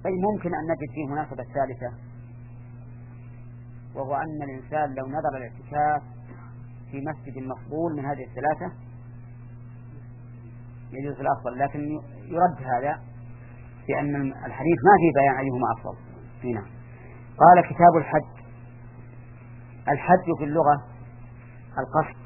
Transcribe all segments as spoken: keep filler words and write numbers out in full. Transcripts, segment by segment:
طيب ممكن أن نجد فيه مناسبة ثالثة، وهو أن الإنسان لو نظر الاعتكاف في مسجد مفضول من هذه الثلاثة يجوز الأفضل، لكن يرد هذا لأن الحديث ما فيه بيان أيهما أفضل. هنا قال كتاب الحج. الحج في اللغة القصد،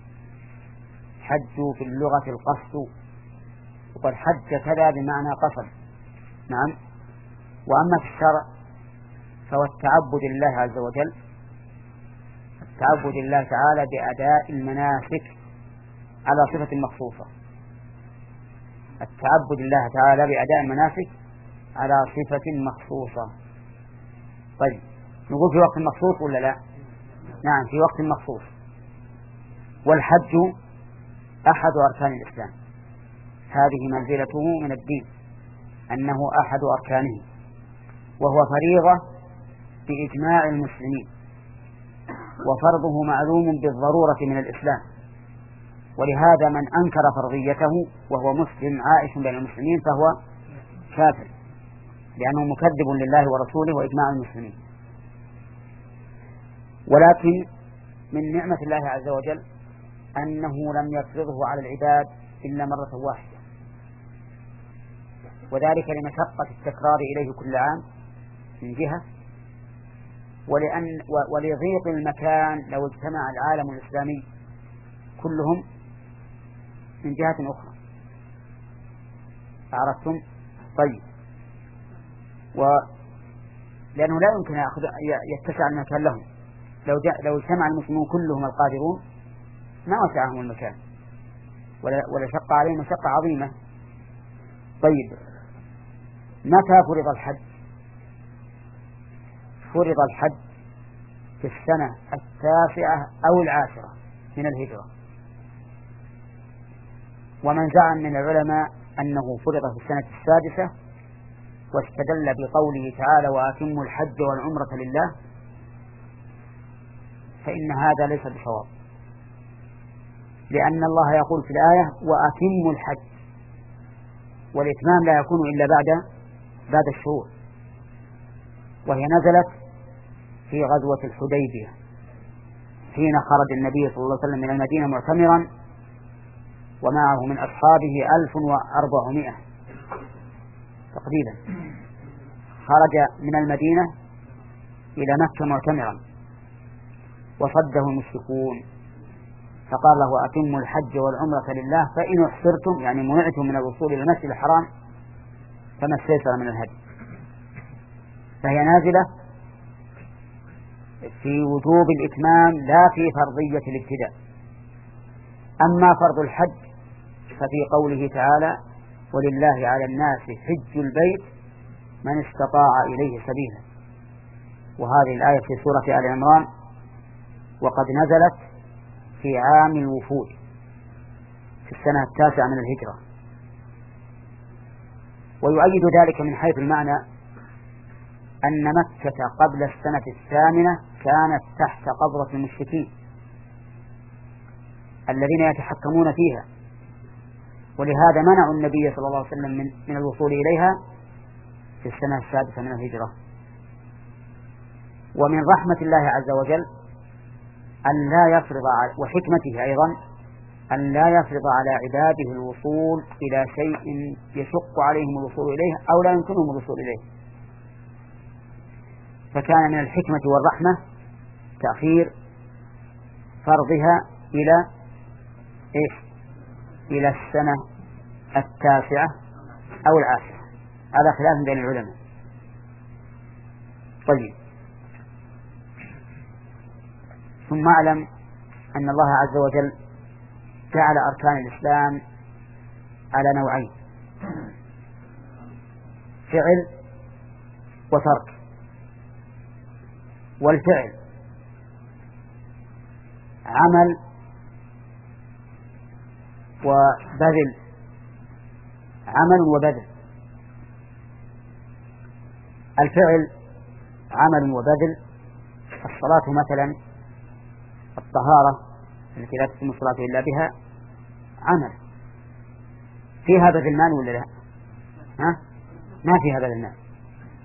حج في اللغة القصد، وقد حج كذا بمعنى قصد. نعم. وأما في الشرع فهو التعبد لله عز وجل، التعبد لله تعالى بأداء المناسك على صفة مخصوصة، التعبد لله تعالى بأداء المناسك على صفة مخصوصة. طيب نقول في وقت مخصوص ولا لا؟ نعم في وقت مخصوص. والحج أحد أركان الإسلام، هذه منزلته من الدين أنه أحد أركانه، وهو فريضة بإجماع المسلمين، وفرضه معلوم بالضرورة من الإسلام، ولهذا من أنكر فرضيته وهو مسلم عائش بين المسلمين فهو كافر، لأنه مكذب لله ورسوله وإجماع المسلمين. ولكن من نعمة الله عز وجل أنه لم يفرضه على العباد إلا مرة واحدة، وذلك لمشقة التكرار إليه كل عام من جهة، ولأن ولضيق المكان لو اجتمع العالم الإسلامي كلهم من جهة أخرى. عرفتم؟ طيب. ولأنه لا يمكن يتسع المكان لهم، لو جاء لو اجتمع المسلمون كلهم القادرون ما وسعهم المكان ولا شق عليهم مشقة عظيمة. طيب متى فرض الحج؟ فرض الحج في السنة التاسعة أو العاشرة من الهجرة، ومن زعم من العلماء أنه فرض في السنة السادسة واستدل بقوله تعالى وأتموا الحج والعمرة لله فإن هذا ليس بصواب، لأن الله يقول في الآية وأتموا الحج، والإتمام لا يكون إلا بعد بعد الشهور، وهي نزلت في غزوة الحديبية حين خرج النبي صلى الله عليه وسلم من المدينة معتمرا ومعه من أصحابه ألف وأربعمائة تقريبا، خرج من المدينة إلى مكة معتمرا وصده المشركون، فقال له أتموا الحج والعمرة لله فإن احصرتم يعني منعتم من الوصول إلى المسجد الحرام فما استيسر من الهدي. فهي نازلة في وجوب الإتمام لا في فرضية الابتداء. أما فرض الحج ففي قوله تعالى ولله على الناس حج البيت من استطاع إليه سبيلا، وهذه الآية في سورة آل عمران وقد نزلت في عام الوفود في السنة التاسعة من الهجرة. ويؤيد ذلك من حيث المعنى أن مكة قبل السنة الثامنة كانت تحت قبضة المشركين الذين يتحكمون فيها، ولهذا منعوا النبي صلى الله عليه وسلم من, من الوصول إليها في السنة السادسة من الهجرة. ومن رحمة الله عز وجل أن لا يفرض وحكمته أيضا أن لا يفرض على عباده الوصول إلى شيء يشق عليهم الوصول إليه أو لا يمكنهم الوصول إليه، فكان من الحكمة والرحمة تأخير فرضها إلى إيش؟ إلى السنة التاسعة أو العاشرة، هذا خلاف بين العلماء. طيب ثم اعلم أن الله عز وجل جعل أركان الإسلام على نوعين: فعل وترك. والفعل عمل وبذل، عمل وبذل. الفعل عمل وبذل، الصلاة مثلا، الطهارة التي لا تتم الصلاة إلا بها عمل، فيها بذل مال ولا لا؟ ها؟ ما فيها بذل مال،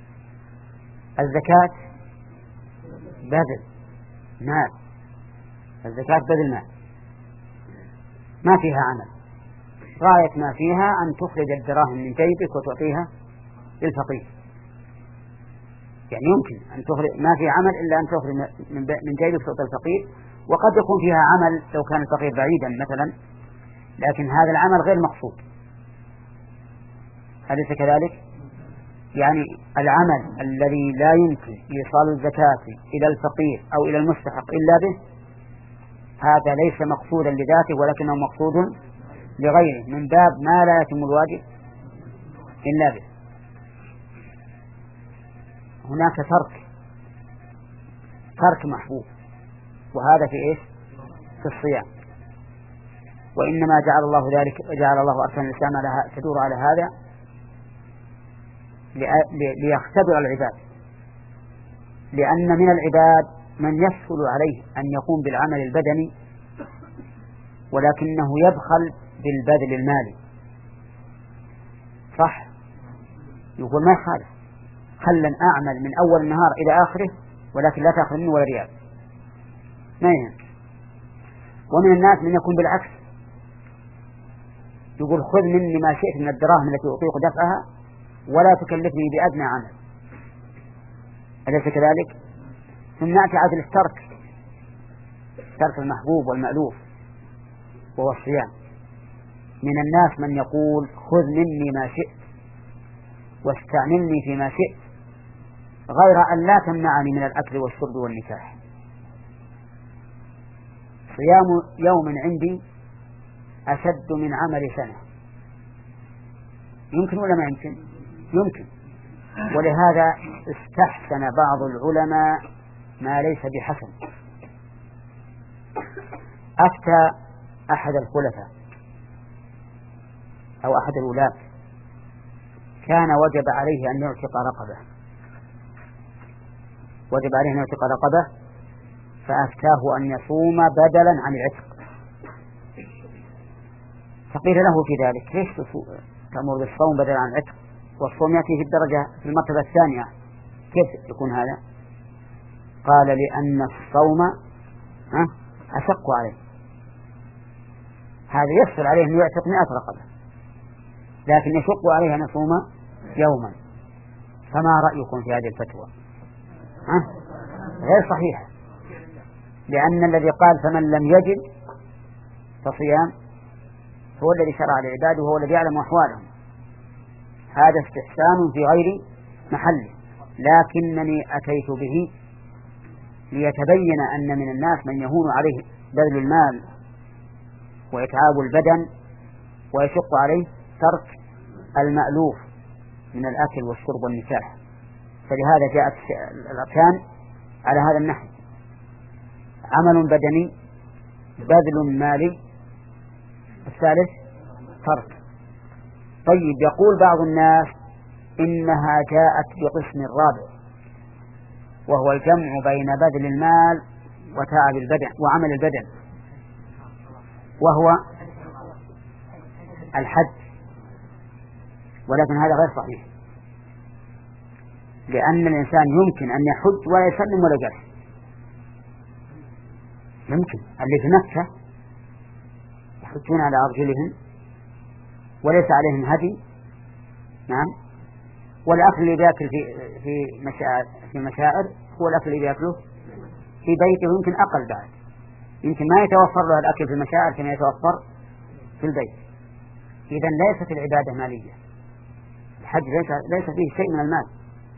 الزكاة بذل مال، الزكاة بذل مال ما فيها عمل، غاية ما فيها أن تخرج الدراهم من جيبك وتعطيها للفقير. يعني يمكن أن تخرج، ما في عمل إلا أن تخرج من جيبك وتعطي الفقير، وقد يكون فيها عمل لو كان الفقير بعيدا مثلا، لكن هذا العمل غير مقصود. أليس كذلك؟ يعني العمل الذي لا يمكن إيصال الزكاة إلى الفقير أو إلى المستحق إلا به، هذا ليس مقصودا لذاته ولكنه مقصود لغيره، من باب ما لا يتم الواجب إلا به. هناك ترك ترك محبوب، وهذا في إيش؟ في الصيام. وإنما جعل الله ذلك، جعل الله أركان الإسلام تدور على هذا ليختبر العباد، لأن من العباد من يسهل عليه أن يقوم بالعمل البدني ولكنه يبخل بالبذل المالي، صح؟ يقول ما يخالف، خلنا أعمل من أول النهار إلى آخره ولكن لا تأخذ مني ولا ريال، ما يهم. ومن الناس من يكون بالعكس، يقول خذ مني ما شئت من الدراهم التي أطيق دفعها ولا تكلفني بأدنى عمل، أليس كذلك؟ ثم نأتي عاد الترك، ترك المحبوب والمألوف وهو الصيام. من الناس من يقول خذ مني ما شئت واستعملني فيما شئت، غير أن لا تمنعني من الأكل والشرب والنكاح. صيام يوم عندي أشد من عمل سنة، يمكن ولا ما يمكن؟ يمكن. ولهذا استحسن بعض العلماء ما ليس بحسن. أفتى أحد الخلفاء أو أحد الولاة، كان وجب عليه أن يعتق رقبة، وجب عليه أن يعتق رقبة، فأفتاه أن يصوم بدلا عن العتق. فقيل له في ذلك ليش تأمر بالصوم بدلا عن العتق والصوم يأتي في الدرجة في المرتبة الثانية، كيف يكون هذا؟ قال لأن الصوم أشق عليه، هذا يسهل عليه أن يعتق مئة رقبة لكن يشق عليه أن يصوم يوما. فما رأيكم في هذه الفتوى؟ ها؟ غير صحيحة، لأن الذي قال فمن لم يجد فصيام هو الذي شرع لعباده وهو الذي يعلم أحوالهم. هذا استحسان في غير محله، لكنني أتيت به ليتبين أن من الناس من يهون عليه بذل المال وإتعاب البدن ويشق عليه ترك المألوف من الأكل والشرب والنكاح. فلهذا جاءت الأركان على هذا النحو: عمل بدني، بذل مالي، الثالث ترك. طيب، يقول بعض الناس إنها جاءت بقسم الرابع وهو الجمع بين بذل المال وتعب البدن وعمل البدن، وهو الحج. ولكن هذا غير صحيح، لأن الإنسان يمكن أن يحج ولا يسلم ولا جرح. يمكن اللي في مكة يحجون على أرجلهم وليس عليهم هدي، نعم، والأكل اللي بيأكل في في مشاعر في مشاعر هو الأكل اللي بيأكله في بيته، ويمكن أقل بعد، يمكن ما يتوفر له الأكل في المشاعر كما يتوفر في البيت. إذن ليست العبادة مالية، الحج ليس, ليس فيه شيء من المال.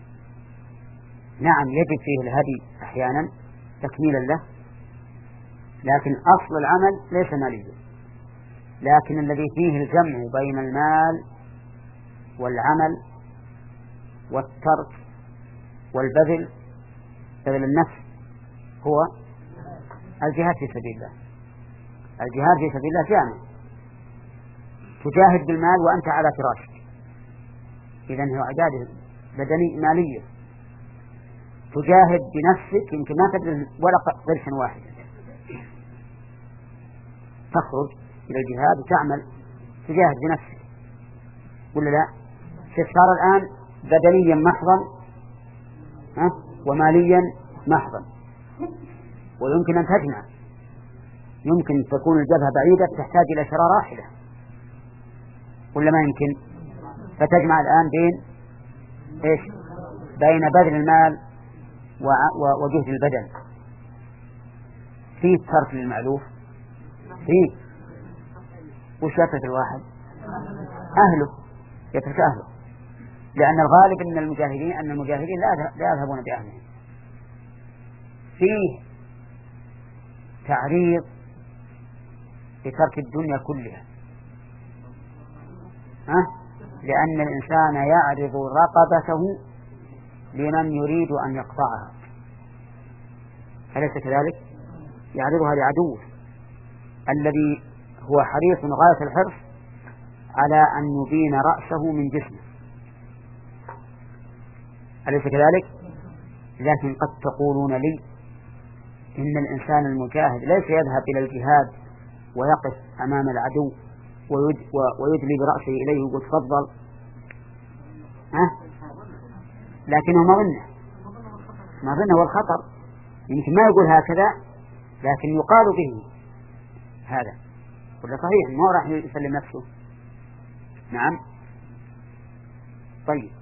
نعم يجب فيه الهدي أحيانا تكميلا له، لكن أصل العمل ليس ماليا. لكن الذي فيه الجمع بين المال والعمل والترك والبذل، بذل النفس، هو الجهاد في سبيل الله. الجهاد في سبيل الله جامع، تجاهد بالمال وأنت على فراشك، إذن هو عبادة بدني مالية. تجاهد بنفسك، يمكن ما تبذل ولا قرشا واحدا، تخرج إلى الجهاد وتعمل تجاهد بنفسك، ولا لا؟ صار الآن بدنيا محضا ها؟ وماليا محضا. ويمكن أن تجمع، يمكن تكون الجبهة بعيدة تحتاج إلى شراء راحلة ولا ما يمكن؟ فتجمع الآن بين إيش؟ بين بذل المال وجهد البدن. فيه ترك للمألوف، فيه وش يترك الواحد؟ أهله، يترك أهله، لأن الغالب أن المجاهدين أن المجاهدين لا يذهبون بأهلهم. فيه تعريض لترك الدنيا كلها، ها؟ لأن الإنسان يعرض رقبته لمن يريد أن يقطعها، أليس كذلك؟ يعرضها لعدوه الذي هو حريص غاية الحرص على أن يبين رأسه من جسمه، أليس كذلك؟ لكن قد تقولون لي إن الإنسان المجاهد ليس يذهب إلى الجهاد ويقف أمام العدو ويدلي برأسه إليه ويقول تفضل، ها؟ لكنه مظنة مظنة والخطر، يمكن ما يقول هكذا لكن يقال به هذا، ولا صحيح ما راح يسلم نفسه. نعم. طيب،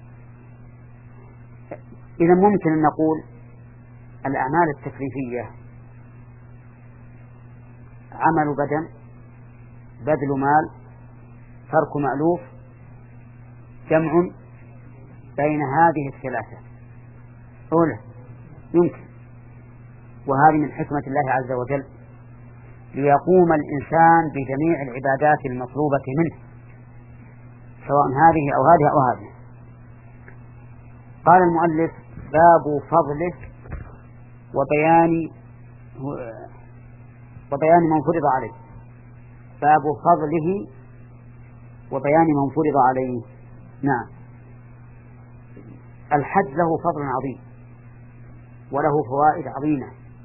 إذا ممكن أن نقول الأعمال التكليفية عمل بدن، بذل مال، ترك مألوف، جمع بين هذه الثلاثة. أولا يمكن، وهذه من حكمة الله عز وجل ليقوم الإنسان بجميع العبادات المطلوبة منه سواء هذه أو هذه أو هذه. قال المؤلف: باب فضله وبيان وبيان من فرض عليه. باب فضله وبيان من فرض عليه. نعم، الحج له فضل عظيم وله فوائد عظيمة،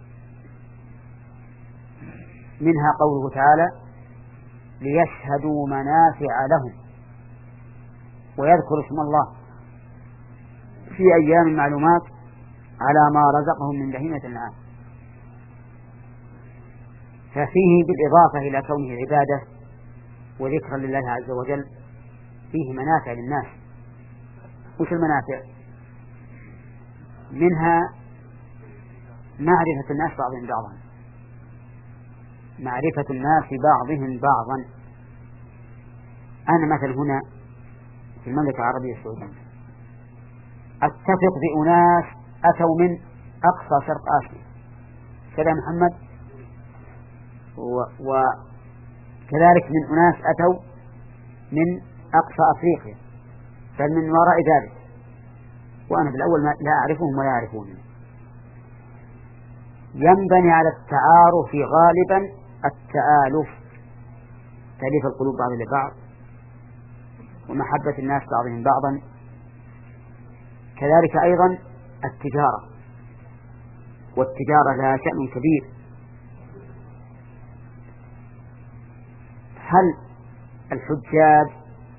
منها قوله تعالى: ليشهدوا منافع لهم ويذكر اسم الله في أيام معلومات على ما رزقهم من بهيمة الأنعام. ففيه بالإضافة إلى كونه عبادة وذكرا لله عز وجل فيه منافع للناس. وش المنافع؟ منها معرفة الناس بعضهم بعضا، معرفة الناس بعضهم بعضا. أنا مثل هنا في المملكة العربية السعودية أتفق بأناس أتوا من أقصى شرق آسيا كذا محمد، وكذلك من أناس أتوا من أقصى أفريقيا، بل من وراء ذلك، وأنا في الأول لا أعرفهم ولا يعرفونني. ينبني على التعارف غالبا التآلف، تأليف القلوب بعض لبعض ومحبة الناس بعضهم بعضا. كذلك أيضا التجارة، والتجارة لها شأن كبير. هل الحجاج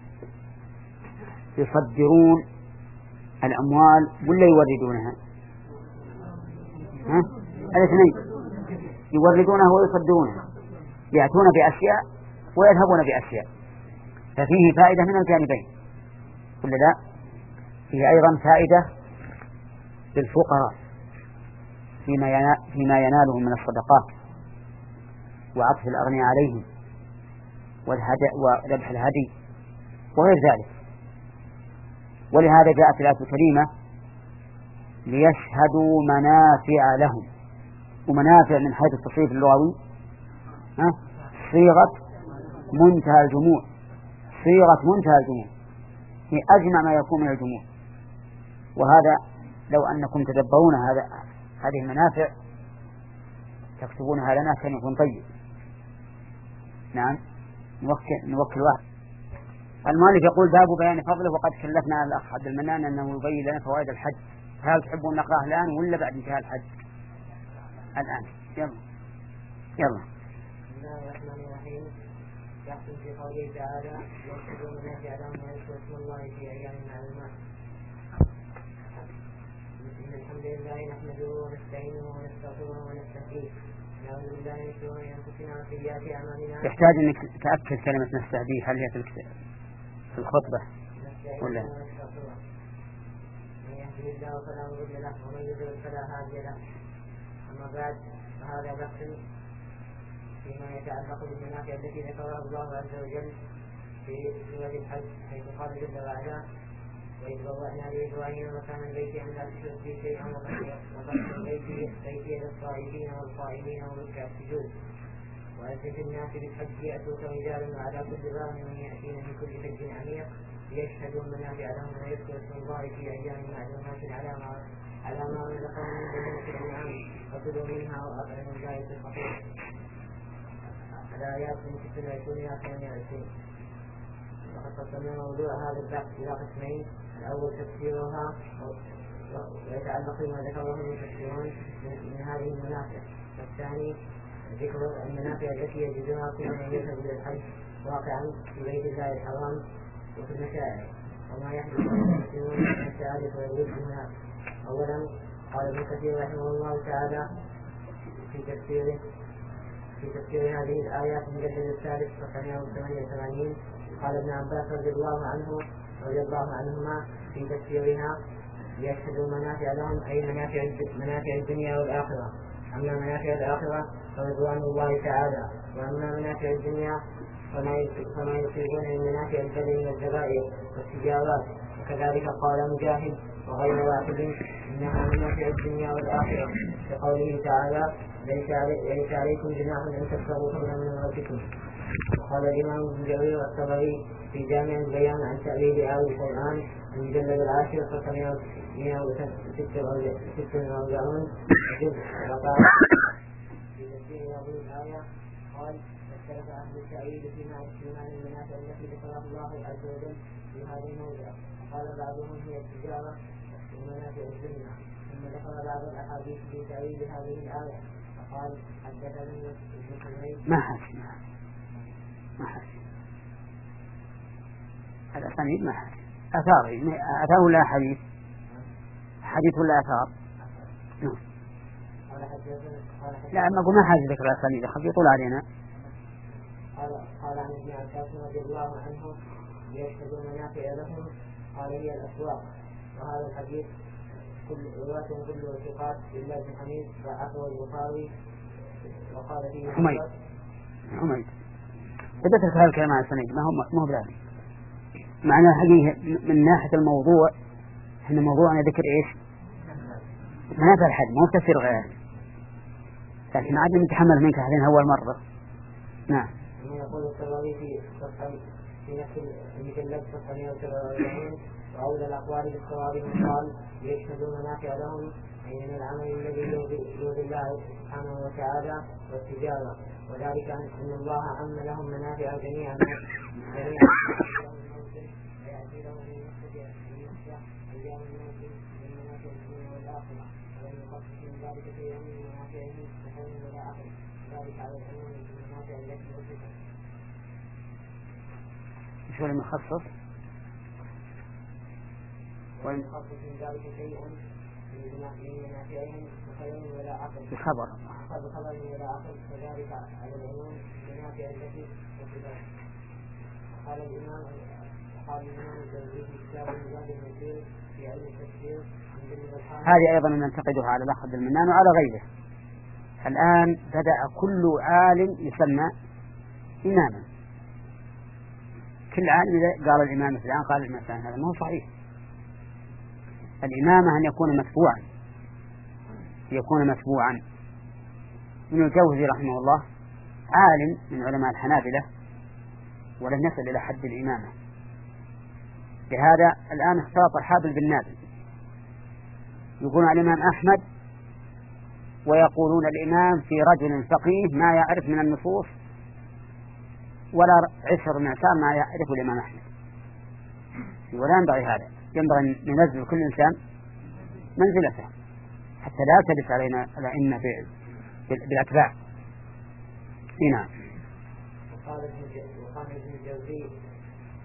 يصدرون الأموال ولا يوردونها؟ ها؟ الاثنين، يوردونها ويصدرونها، يأتون بأشياء ويذهبون بأشياء، ففيه فائدة من الجانبين ولا لا؟ فيه أيضا فائدة للفقراء فيما ينالهم من الصدقات وعطف الأغنياء عليهم وذبح الهدي وغير ذلك. ولهذا جاءت الآية الكريمة: ليشهدوا منافع لهم. ومنافع من حيث التصريف اللغوي صيغة منتهى الجموع، صيغة منتهى الجموع هي أجمع ما يكون من الجموع. وهذا لو أنكم تدبرون هذا هذه المنافع تكتبونها لنا كان يكون طيب. نعم، نوكل نوكل واحد. المؤلف يقول: باب بيان فضله. وقد كلفنا على الأخ عبد المنان أنه يبين لنا فوائد الحج. هل تحبون نقرأه الآن ولا بعد انتهاء الحج؟ الآن. يلا يلا. بسم الله الرحمن الرحيم. يحكم في قوله تعالى: يشهدون منافع لهم ويذكرون اسم الله في أيام معلومات. إن الحمد لله نحمده ونستعينه ونستغفره ونستهديه نعوذ بالله من شرور أنفسنا وسيئات أعمالنا. يحتاج أنك تأكد كلمة نستهديه، هل هي في الخطبة ولا؟ من يهده الله فلا مضل له ومن يضلل فلا هادي له. أما بعد فهذا بحث فيما يتعلق بالمنافع التي ذكرها الله عز وجل في سورة الحج، حيث قال جل وعلا: وإذ بوأنا لإبراهيم مكان البيت أن لا تشرك بي شيئا وطهر البيت بيتي للطائفين والقائمين والركع السجود وأذن في الناس بالحج يأتوك رجالا وعلى كل ضامن يأتين من كل حج عميق ليشهدوا المنافع لهم ويذكروا اسم الله في أيام معلومات على ما على ما رزقهم من بهيمة الأنعام فكلوا منها وأطعموا البائس الفقير. الآيات من ست وعشرين إلى ثمانية وعشرين. وقد قسمنا موضوع هذا البحث إلى قسمين: الأول تفسيرها ويتعلق بما ذكره المفسرون من هذه المنافع، والثاني ذكر المنافع التي يجدها كل من يذهب إلى الحج واقعا في بيت الله الحرام وفي المشاعر وما يحدث للمسلمون من السعادة والود هناك. أولا قال ابن كثير رحمه الله تعالى في تفسيره في تفسير هذه الآيات من الجلد الثالث صفحة مئة وثمانية وثمانين قال ابن عباس رضي الله عنه رضي الله عنهما في تفسيرها: ليشهدوا منافع لهم أي منافع منافع الدنيا والآخرة. أما منافع الآخرة فرضوان الله تعالى، وأما منافع الدنيا فما يصيبون من منافع البدن والذبائح والتجارات. وكذلك قال مجاهد وغير واحد: إنها منافع الدنيا والآخرة، لقوله تعالى: ليس عليكم جناح أن تبتغوا فضلا من ربكم. وقال الإمام ابن جرير الطبري في جامع البيان عن تأويل آية القرآن المجلد العاشر صفحة مئة وستة وأربعين جزء وقال في تفسير هذه الآية قال: اختلف أهل التأويل في معنى المنافع التي ذكرها الله عز وجل في هذا الموضع. قال بعضهم هي التجارة ومنافع الدنيا، ثم ذكر بعض الأحاديث في تأويل هذه الآية فقال: حدثني ابن حميد ما حد ما حد الأسانيد ما حد أثار أثار ولا حديث حديث ولا أثار؟ لا ما أقول ما حد ذكر الأسانيد خذ يطول علينا. قال قال عن ابن عباس رضي الله عنه: ليشهدوا منافع لهم قال هي الأسواق. وهذا الحديث كل رواة كله ثقات إلا ابن حميد ضعفه البخاري وقال فيه حميد حميد بدأت هذا الكلام عن السند ما هو ما هو بلاد معنى حقيقة من ناحية الموضوع. إحنا موضوعنا ذكر إيش؟ منافع الحج ما هو تفسير غيره، لكن عاد نتحمل منك هذين أول مرة. نعم. يقول الطبري في صفحة في نفس المجلد صفحة مئة وسبعة وأربعين: وأولى الأقوال بالصواب من قال: ليشهدوا منافع لهم أي من العمل الذي يرضي الله سبحانه وتعالى والتجارة، وذلك أن الله عم لهم منافع جميعا جميعا ويأتي لهم من نفسه أيام الموت من منافع الدنيا والآخرة، ولم يخصص من ذلك شيئا من منافعه سحر ولا آخر، ذلك على العموم من المنافع التي وصفت. شو المخصص؟ ولم يخصص من ذلك شيئا من منافعهم بخير ولا عقل بخبر بخبر ولا عقل، وذلك على العموم المنافع التي وصفت. قال الإمام قال الإمام الجوزي في كتاب المزاد المسير في علم التفسير من جلد الحامل. هذه أيضا ننتقدها على الأخ المنان وعلى غيره. الآن بدأ كل عالم يسمى إماما، كل عالم قال الإمام فلان قال الإمام فلان، هذا ما هو صحيح. الإمامة أن يكون متبوعا يكون متبوعا. ابن الجوزي رحمه الله عالم من علماء الحنابلة ولم يصل إلى حد الإمامة، لهذا الآن اختلط الحابل بالنابل. يقولون الإمام أحمد ويقولون الإمام في رجل فقيه ما يعرف من النصوص ولا عشر من عشر ما يعرف الإمام أحمد. ولا ينبغي هذا، ينبغي أن ننزل كل إنسان منزلته حتى لا تدس علينا الأئمة بالأتباع. نعم. وقال ابن الجوزي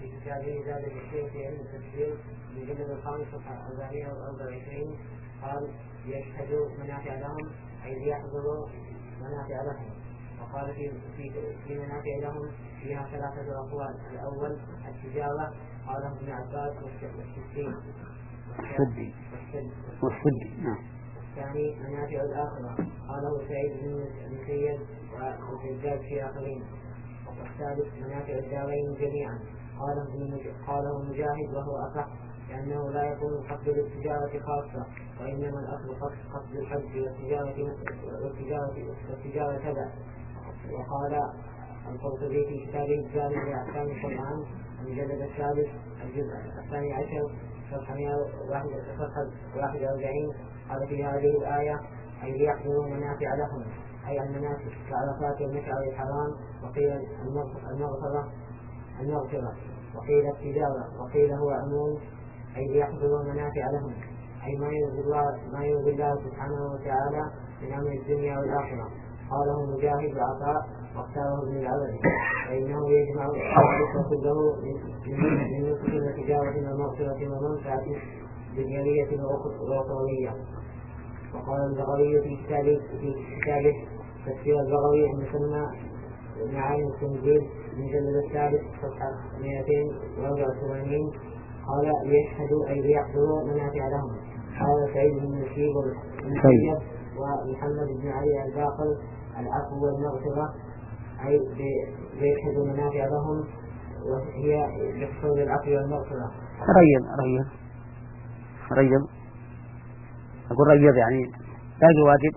في كتابه زاد الشيخ في علم التفسير المجلد الخامس صفحة أربعمائة وأربعة وعشرين قال ليشهدوا منافع لهم أي ليحضروا منافع لهم. وقال في في في منافع لهم فيها ثلاثة أقوال. الأول التجارة قاله ابن عباس والسدي والسدي والسدي نعم. الثاني منافع الآخرة قاله سعيد بن المسيب والزجاج في آخرين. والثالث منافع الدارين جميعا قاله مجاهد وهو أصح لأنه لا يكون القصد للتجارة خاصة وإنما الأصل قصد الحج والتجارة والتجارة تبع. وقال القرطبي في كتابه الجامع لأحكام القرآن المجلد الثالث الجزء الثاني عشر صفحة واحد وأربعين قال في هذه الآية أي ليحضروا منافع لهم أي المنافع كعرفات والمشعر الحرام. وقيل المغفرة المغفرة وقيل التجارة وقيل هو عموم أي ليحضروا منافع لهم أي ما يرضي الله ما يرضي الله سبحانه وتعالى من أمر الدنيا والآخرة. قاله مجاهد وعطاء واختاره ابن العربي فإنه يجمع الذكر كله من نصف وتجارة ومغفرة ومنفعة دنيوية وأخروية. وقال البغوي في كتابه في كتابه تفسير البغوي المسمى معاني التنزيل المجلد الثالث صفحة مئتين وأربعة وثمانين قال ليشهدوا أي ليحضروا منافع لهم. قال سعيد بن المسيب والمسيب ومحمد بن علي الباقر العفو والمغفرة أي ليشهدوا منافع لهم وهي بحصول العفو والمغفرة. ريض ريض ريض أقول ريض يعني باقي واجب.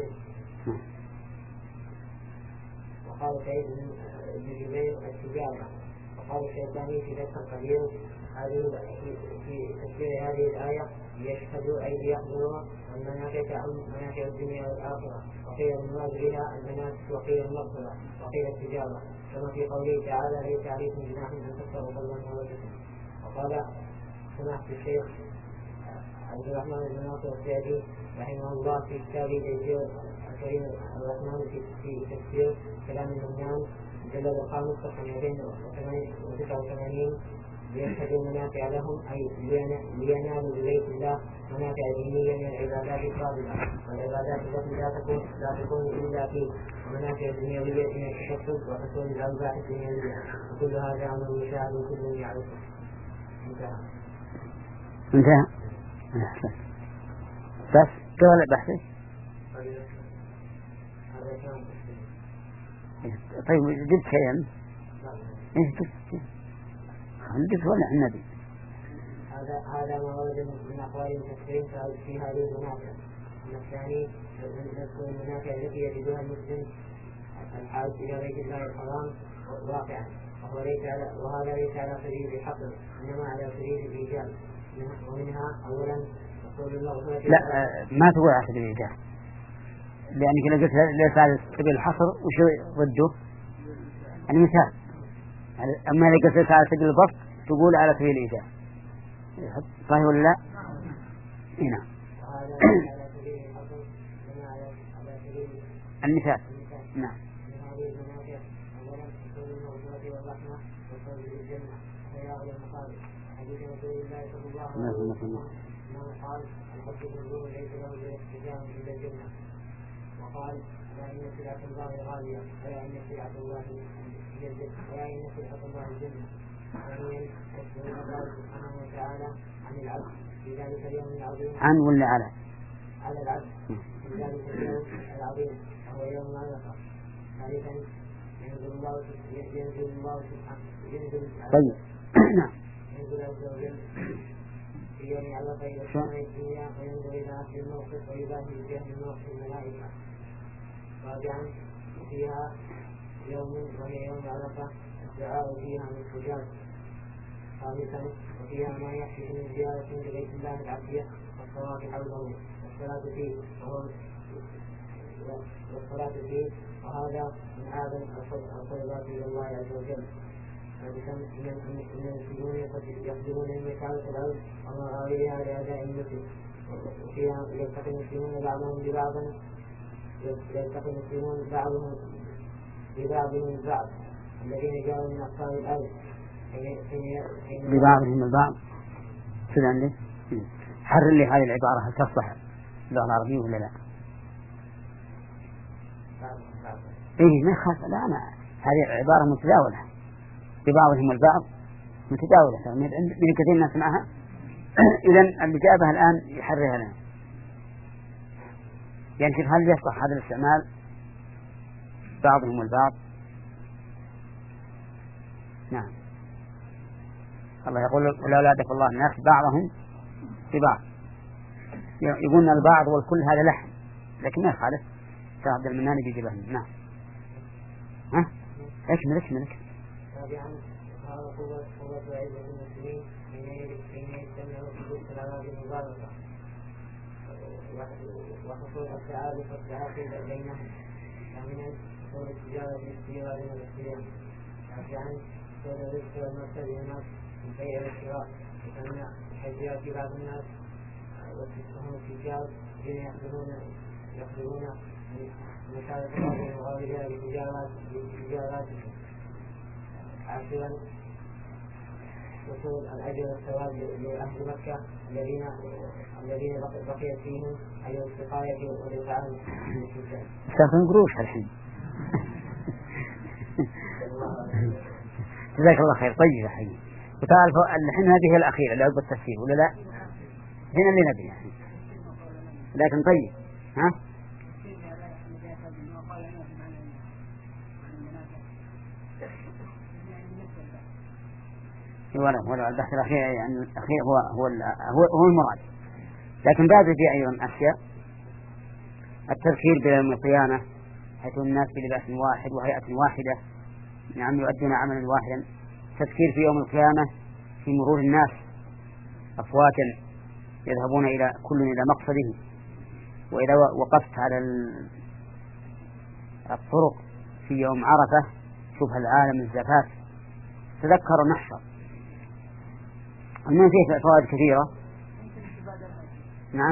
وقال سعيد بن جبير التجارة. وقال الشيطاني في ذكر القدير هذه في تفسير هذه الآية ليشهدوا أي ليحضروا المنافع عن منافع الدنيا والآخرة. وقيل المراد بها المنافع وقيل المغفرة وقيل التجارة كما في قوله تعالى ليس عليكم جناح أن تكفروا فضلا ووجهكم. وقال سماحة الشيخ عبد الرحمن بن ناصر السعدي رحمه الله في كتابه تيسير الكريم الرحمن في تفسير كلام المنان الجلد الخامس صفحة مئتين وتسعة وثمانين ليشهدوا منافع لهم أي لينالوا ببيت الله منافع دينية من العبادات الفاضلة والعبادات التي لا تكون لا تكون إلا فيه ومنافع دنيوية من التشفق وحصول الأرباح الدنيوية وكل هذا أمر يشاهد كل يعرفه. انتهى. انتهى. بس كذا بحثي. طيب جبت شيئا؟ ايه جبت عندك ولا النبي؟ هذا هذا ما ورد من أقوال المفسرين في هذه المنافع. الثاني نذكر المنافع التي يجدها المسلم الحاج إلى بيت الله الحرام واقعا وهو ليس على وهذا ليس على سبيل الحصر إنما على سبيل الإيجاب. ومنها أولا حصول المغفرة. لا ما تقول على سبيل الإيجاب لأنك لو قلت ليس على سبيل الحصر وشو ضده المثال. أما إذا قلت على سبيل البسط تقول على سبيل الإيجاب. صحيح ولا لا؟ هنا المثال. نعم. قال الحج المبرور ليس له بالاحتجام إلا الجنة. وقال لا إن سلعة الله غالية ولا إن سلعة الله هي الجنة ولا إن سلعة الله الجنة. ثانيا يخبر الله سبحانه وتعالى عن العبد في ذلك اليوم العظيم. عن ولا على؟ على العبد في ذلك اليوم العظيم وهو يوم عرفة. ثالثا ينزل الله ينزل الله سبحانه ينزل طيب نعم ينزل عز وجل في يوم عرفة إلى السماء الدنيا وينظر إلى أهل الموقف ويباهي بأهل الموقف الملائكة. رابعا فيها يوم وهي يوم عرفة الدعاء فيها مستجاب. خامسا وفيها ما يحدث من زيارة لبيت الله العافية والصلاة حوله والصلاة فيه وهو والصلاة فيه وهذا من أعظم القربات إلى الله عز وجل. سادسا إن المسلمون يقدمون المساعدة الأرض ومغاويها لأداء المسجد وفيها يلتقي المسلمون بعضهم ببعض يلتقي المسلمون بعضهم ببعضهم البعض الذين جاءوا من أقطار الأرض ببعضهم البعض. شو عندك؟ حرر لي هذه العبارة، هل تصلح اللغة العربية ولا لا؟ إيه ما خاف، لا أنا هذه عبارة متداولة، ببعضهم البعض متداولة من كثير الناس معها. إذن الإجابة الآن يحررها لنا، يعني كيف هل يصلح هذا الاستعمال بعضهم البعض؟ نعم. الله يقول لا دفع الله الناس بعضهم ببعض، يقولون البعض والكل هذا لحن، لكن ما يخالف. شيخ عبد المنان يجي له. نعم. ها؟ ايش ملك ملك؟ رابعا هذا قوة قوة عزة المسلمين حين يجتمعوا في جزء الأعراض المباركة وحصول التعارف والتعاقل بينهم، ومن حصول التجارة بالسيرة من الاختلاف. رابعا حصول الرزق والمرتب للناس من بيع والشراء، وتمنع حجيات بعض الناس وهم التجار الذين يقدرون يقدرون مشاركة بعض المغاربة بتجاراتهم. عاشرا وصول الأجر والثواب لأهل مكة الذين الذين بقيت فيهم على السقاية والإطعام. سافن قروش الحين. جزاك الله خير. طيب يا حبيبي، وتعرف الحين هذه الأخيرة اللي عقب التفسير ولا لا؟ هنا اللي نبي يعني. لكن طيب ها؟ ولا ولا البحث الأخير يعني الأخير هو هو هو, هو المراد. لكن بعد في أيضا أشياء، التذكير بيوم القيامة حيث الناس بلباس واحد وهيئة واحدة، نعم يؤدون عملا واحدا. تذكير في يوم القيامة في مرور الناس أفواجا يذهبون إلى كل إلى مقصده، وإذا وقفت على الطرق في يوم عرفة شوف العالم الزفاف تذكر نحشر. المهم فيه فوائد كثيرة. نعم.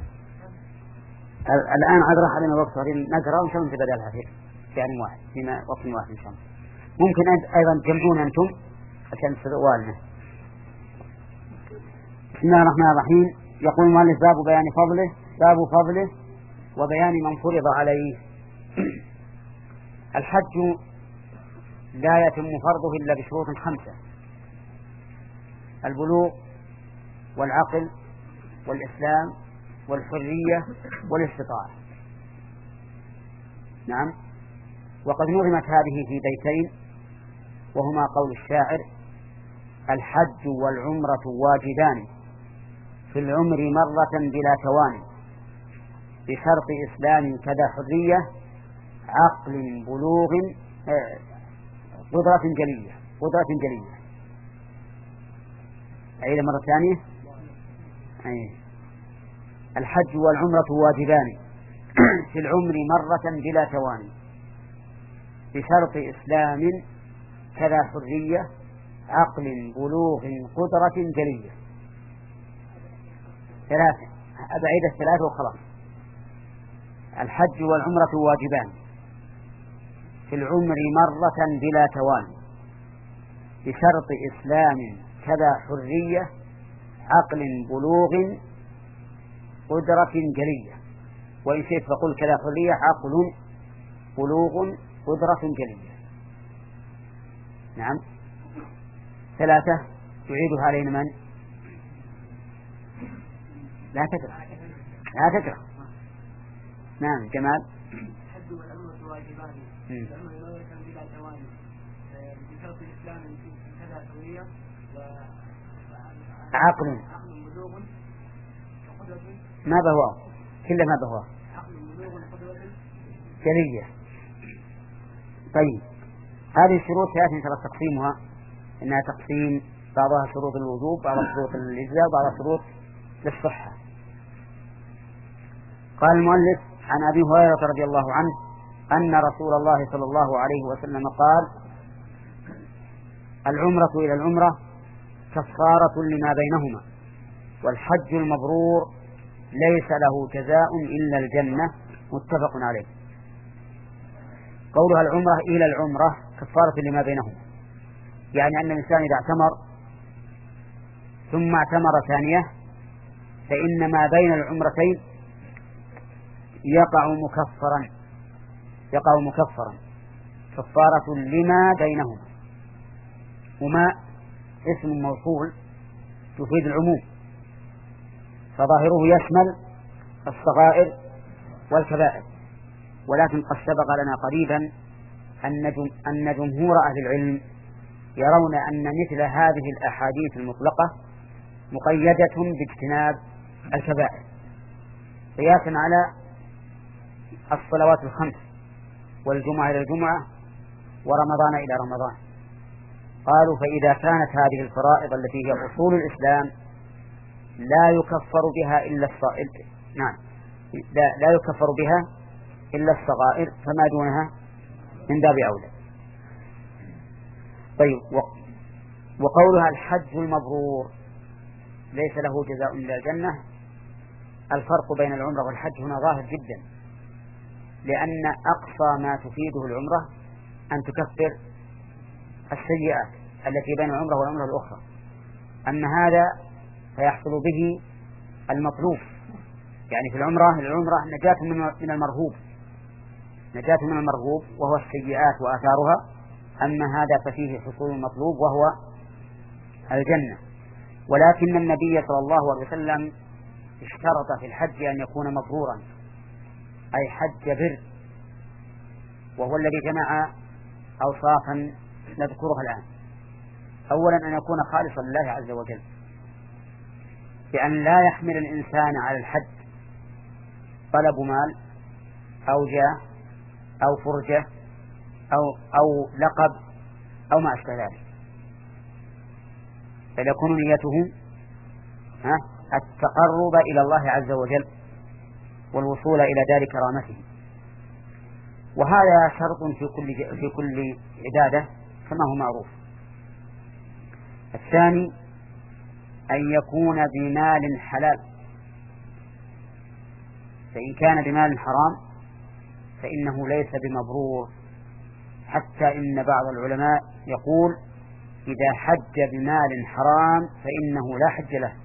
الآن عاد راح علينا وقت نقرأ وإن شاء الله نتبادلها في يعني واحد فيما وقت واحد إن شاء الله. ممكن أيضا تجمعون أنتم عشان سؤالنا. بسم الله الرحمن الرحيم. يقول المؤلف باب بيان فضله، باب فضله وبيان من فرض عليه. الحج لا يتم فرضه إلا بشروط خمسة: البلوغ والعقل والإسلام والحرية والاستطاعة. نعم. وقد نظمت هذه في بيتين، وهما قول الشاعر: الحج والعمرة واجبان في العمر مرة بلا تواني، بشرط إسلام كذا حرية عقل بلوغ قدرة جلية قدرة جلية. أعيد مرة ثانية. أيه. الحج والعمرة واجبان في العمر مرة بلا تواني، بشرط إسلام كذا حرية عقل بلوغ قدرة جلية. ثلاثة. أبعيد الثلاثة وخلاص. الحج والعمرة واجبان في العمر مرة بلا تواني، بشرط إسلام كذا حرية عقل بلوغ قدرة جلية. وإن شئت فقل كذا حرية عقل بلوغ قدرة جلية. نعم. ثلاثة. تعيدها علينا من؟ لا تقرأ لا تقرأ. نعم. جمال. الحج والعمرة واجبان في العمر مرة بلا تواني، بشرط الإسلام كذا حرية عقل عقل بلوغ وقدرة. ما بهو كله ما بهو عقل بلوغ وقدرة جلية. طيب هذه الشروط يأتي ترى تقسيمها إنها تقسيم، بعضها شروط الوجوب، بعضها شروط الإجزاء، وبعضها شروط للصحة. قال المؤلف: عن أبي هريرة رضي الله عنه أن رسول الله صلى الله عليه وسلم قال: العمرة إلى العمرة كفارة لما بينهما، والحج المبرور ليس له جزاء إلا الجنة. متفق عليه. قولها العمرة إلى العمرة كفارة لما بينهما، يعني أن الإنسان إذا اعتمر ثم اعتمر ثانية فإن ما بين العمرتين يقع مكفرا يقع مكفرا كفارة لما بينهما. وما اسم موصول تفيد العموم، فظاهره يشمل الصغائر والكبائر، ولكن قد سبق لنا قريبا أن جمهور أهل العلم يرون أن مثل هذه الأحاديث المطلقة مقيدة باجتناب الكبائر، قياسا على الصلوات الخمس والجمعة إلى الجمعة ورمضان إلى رمضان. قالوا فإذا كانت هذه الفرائض التي هي أصول الإسلام لا يكفر بها إلا الصغائر، نعم لا, لا يكفر بها إلا الصغائر، فما دونها من باب أولى. طيب، وقولها الحج المبرور ليس له جزاء إلا الجنة، الفرق بين العمرة والحج هنا ظاهر جدا، لأن أقصى ما تفيده العمرة أن تكفر السيئات التي بين العمرة والعمرة الأخرى، أما هذا فيحصل به المطلوب. يعني في العمرة العمرة نجاة من المرهوب نجاة من المرهوب وهو السيئات وآثارها، أما هذا ففيه حصول المطلوب وهو الجنة. ولكن النبي صلى الله عليه وسلم اشترط في الحج أن يكون مبرورا، أي حج بر، وهو الذي جمع أوصافا نذكرها الآن. أولا أن يكون خالصا لله عز وجل، بأن لا يحمل الإنسان على الحج طلب مال أو جاه أو فرجة أو, أو لقب أو ما أشبه ذلك، بل يكون نيته ها التقرب إلى الله عز وجل والوصول إلى دار كرامته، وهذا شرط في كل في كل عبادة كما هو معروف. الثاني أن يكون بمال حلال، فإن كان بمال حرام فإنه ليس بمبرور، حتى إن بعض العلماء يقول إذا حج بمال حرام فإنه لا حج له،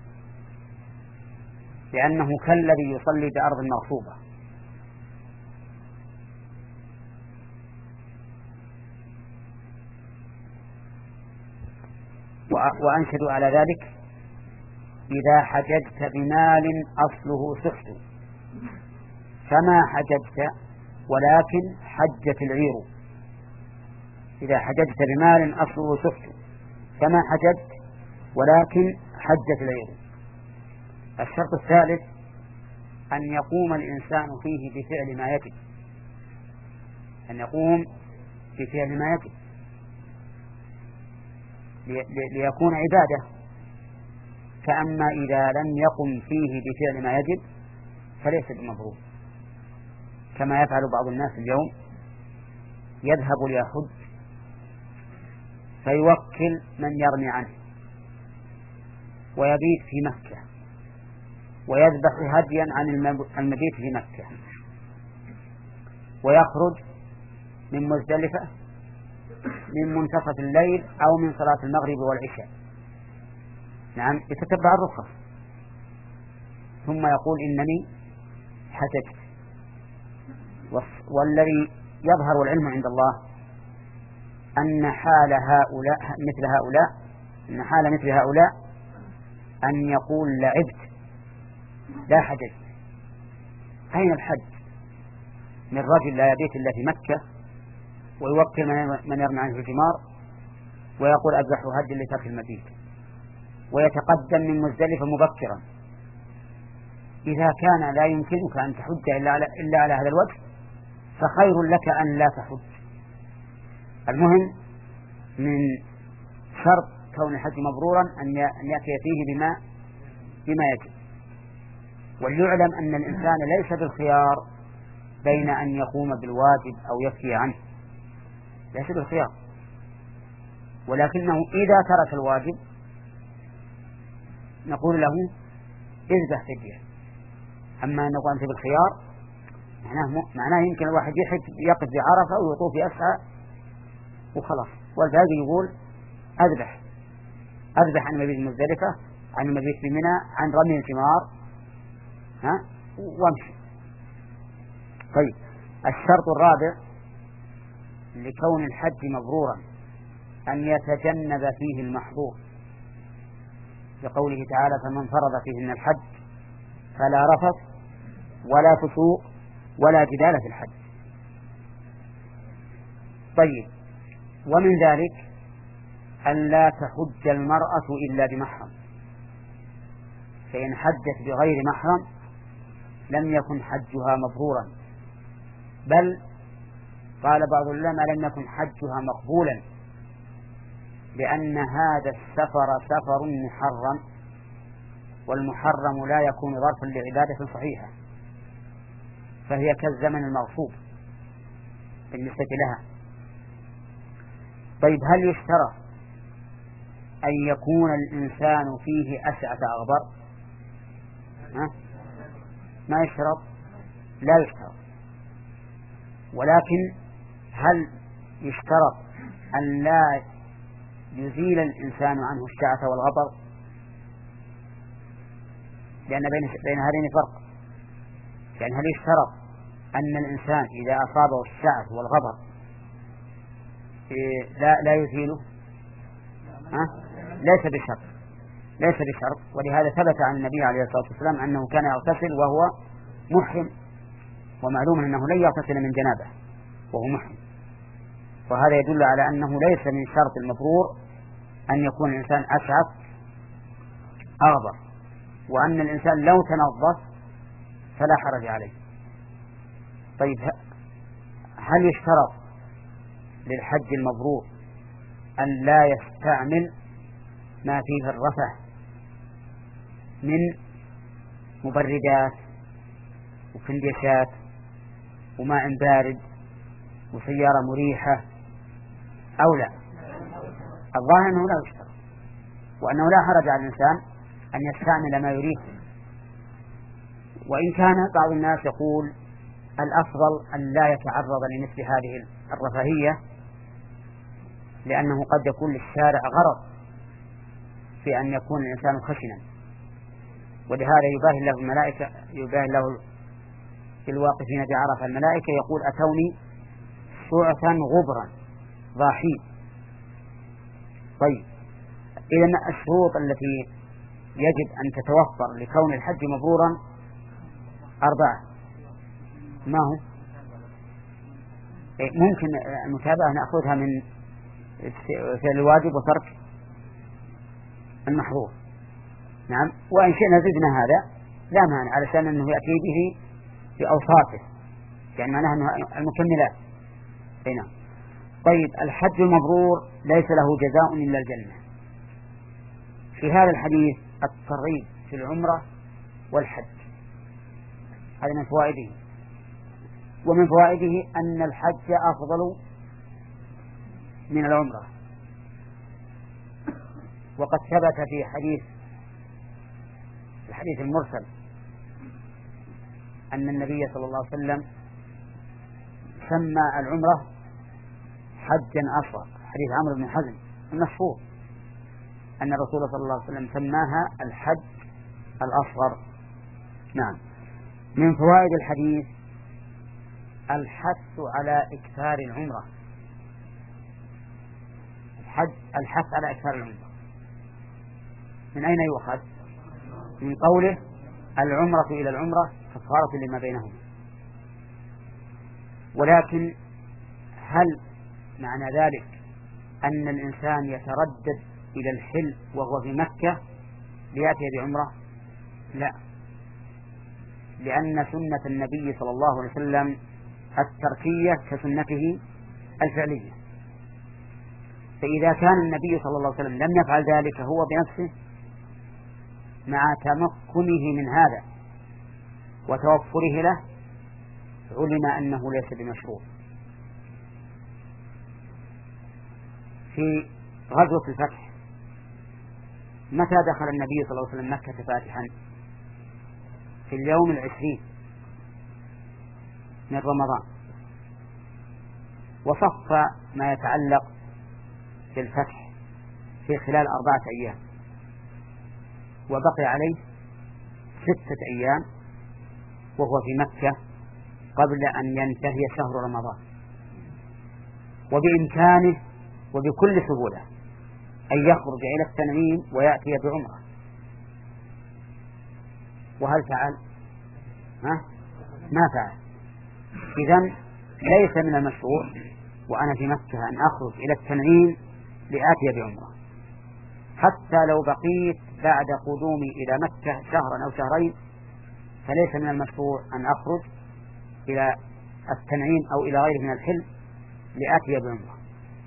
لأنه كالذي يصلي بأرض مغصوبة. وأنشدوا على ذلك إذا حججت بمال أصله سحت فما حججت ولكن حجت العير. إذا حججت بمال أصله سحت فما حججت ولكن حجت العير. الشرط الثالث أن يقوم الإنسان فيه بفعل ما يجب، أن يقوم بفعل ما يجب ليكون عبادة. فأما إذا لم يقم فيه بفعل ما يجب فليس بمبرور، كما يفعل بعض الناس اليوم، يذهب ليحج فيوكل من يرمي عنه ويبيت في مكة ويذبح هديا عن المبيت في مكة، ويخرج من مزدلفة من منتصف الليل أو من صلاة المغرب والعشاء، نعم يتتبع الرخص، ثم يقول إنني حججت. والذي يظهر العلم عند الله أن حال هؤلاء مثل هؤلاء أن حال مثل هؤلاء أن يقول لعبت لا حججت. أين الحج من رجل لا يبيت إلا في مكة ويوكل من يرمي عنه الجمار ويقول أذبح هدي لترك المبيت ويتقدم من مزدلفة مبكرا؟ إذا كان لا يمكنك أن تحج إلا على, إلا على هذا الوجه فخير لك أن لا تحج. المهم من شرط كون الحج مبرورا أن يأتي فيه بما بما يجب. وليعلم أن الإنسان ليس بالخيار بين أن يقوم بالواجب أو يفي عنه، ليس بالخيار، ولكنه إذا ترك الواجب نقول له اذبح فدية. أما أن نقول أنت بالخيار معناه, معناه يمكن الواحد يحج يقف بعرفة ويطوف يسعى وخلاص، والباقي يقول أذبح أذبح عن مبيت مزدلفة، عن مبيت بمنى، عن رمي الجمار، ها، وامشي. طيب، الشرط الرابع لكون الحج مبرورا أن يتجنب فيه المحظور، لقوله تعالى: فمن فرض فيهن الحج فلا رفث ولا فسوق ولا جدال في الحج. طيب، ومن ذلك أن لا تحج المرأة إلا بمحرم، فإن حجت بغير محرم لم يكن حجها مبرورا، بل قال بعض العلماء لم يكن حجها مقبولا، لأن هذا السفر سفر محرم، والمحرم لا يكون ظرفا لعبادة صحيحة، فهي كالزمن المغصوب بالنسبة لها. طيب، هل يشترط أن يكون الإنسان فيه أسعة أغبر؟ ها؟ ما يشترط، لا يشترط. ولكن هل يشترط أن لا يزيل الإنسان عنه الشعث والغبر؟ لأن بين بين هذين فرق. يعني هل يشترط أن الإنسان إذا أصابه الشعث والغبر لا لا يزيله؟ ها؟ ليس بشرط، ليس بشرط. ولهذا ثبت عن النبي عليه الصلاة والسلام أنه كان يغتسل وهو محرم، ومعلوم أنه لن يغتسل من جنابه وهو محرم، وهذا يدل على أنه ليس من شرط المبرور أن يكون الإنسان أشعث أغبر، وأن الإنسان لو تنظف فلا حرج عليه. طيب، هل يشترط للحج المبرور أن لا يستعمل ما فيه الرفع من مبردات وفندشات وماء بارد وسيارة مريحة أو لا؟ الظاهر أنه لا يشترط، وأنه لا حرج على الإنسان أن يستعمل ما يريد. وإن كان بعض الناس يقول الأفضل أن لا يتعرض لمثل هذه الرفاهية، لأنه قد يكون للشارع غرض في أن يكون الإنسان خشنا، ولهذا يباهي الله الملائكة، يباهي الله الواقفين بعرفة الملائكة يقول: أتوني شعثا غبرا ضاحين. طيب، إذن الشروط التي يجب أن تتوفر لكون الحج مبرورا أربعة. ما هو؟ ممكن المتابعة نأخذها من فعل الواجب وترك المحظور، نعم، وإن شئنا زدنا هذا لا مانع، علشان أنه يأتي به بأوصافه، يعني معناها المكملات. نعم. طيب، الحج المبرور ليس له جزاء إلا الجنة. في هذا الحديث الترغيب في العمرة والحج، هذا من فوائده. ومن فوائده أن الحج أفضل من العمرة، وقد ثبت في حديث الحديث المرسل أن النبي صلى الله عليه وسلم سمى العمرة حجا أصغر، حديث عمرو بن حزم المشهور أن الرسول صلى الله عليه وسلم سماها الحج الأصغر. نعم. من فوائد الحديث الحث على إكثار العمرة، الحج الحث على إكثار العمرة. من أين يؤخذ؟ من قوله: العمرة إلى العمرة كفارة لما بينهم. ولكن هل معنى ذلك أن الإنسان يتردد إلى الحل وهو في مكة ليأتي بعمرة؟ لا، لأن سنة النبي صلى الله عليه وسلم التركية كسنته الفعلية، فإذا كان النبي صلى الله عليه وسلم لم يفعل ذلك هو بنفسه مع تمكنه من هذا وتوفره له، علم أنه ليس بمشروع. في غزوة الفتح متى دخل النبي صلى الله عليه وسلم مكة فاتحا؟ في اليوم العشرين من رمضان، وصف ما يتعلق بالفتح في خلال أربعة أيام وبقي عليه ستة أيام وهو في مكة قبل أن ينتهي شهر رمضان، وبإمكانه وبكل سهولة أن يخرج إلى التنعيم ويأتي بعمرة. وهل فعل؟ ها؟ ما فعل. إذن ليس من المشروع وأنا في مكة أن أخرج إلى التنعيم لآتي بعمرة، حتى لو بقيت بعد قدومي إلى مكة شهرا أو شهرين فليس من المشروع أن أخرج إلى التنعيم أو إلى غيره من الحل لآتي بعمرة.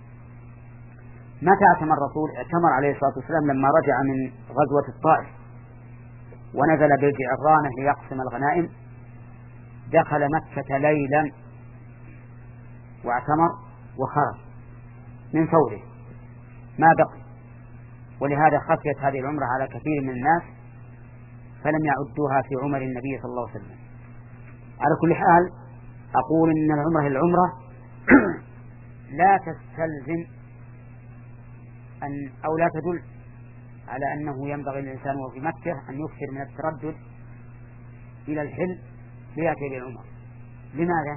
متى اعتمر الرسول؟ اعتمر عليه الصلاة والسلام لما رجع من غزوة الطائف ونزل بالجعرانة ليقسم الغنائم، دخل مكة ليلا واعتمر وخرج من فوره ما بقي، ولهذا خفيت هذه العمرة على كثير من الناس فلم يعدوها في عمر النبي صلى الله عليه وسلم. على كل حال أقول إن العمرة العمرة لا تستلزم أن أو لا تدل على أنه ينبغي للإنسان وهو في مكة أن يكثر من التردد إلى الحل ليأتي بالعمرة. لماذا؟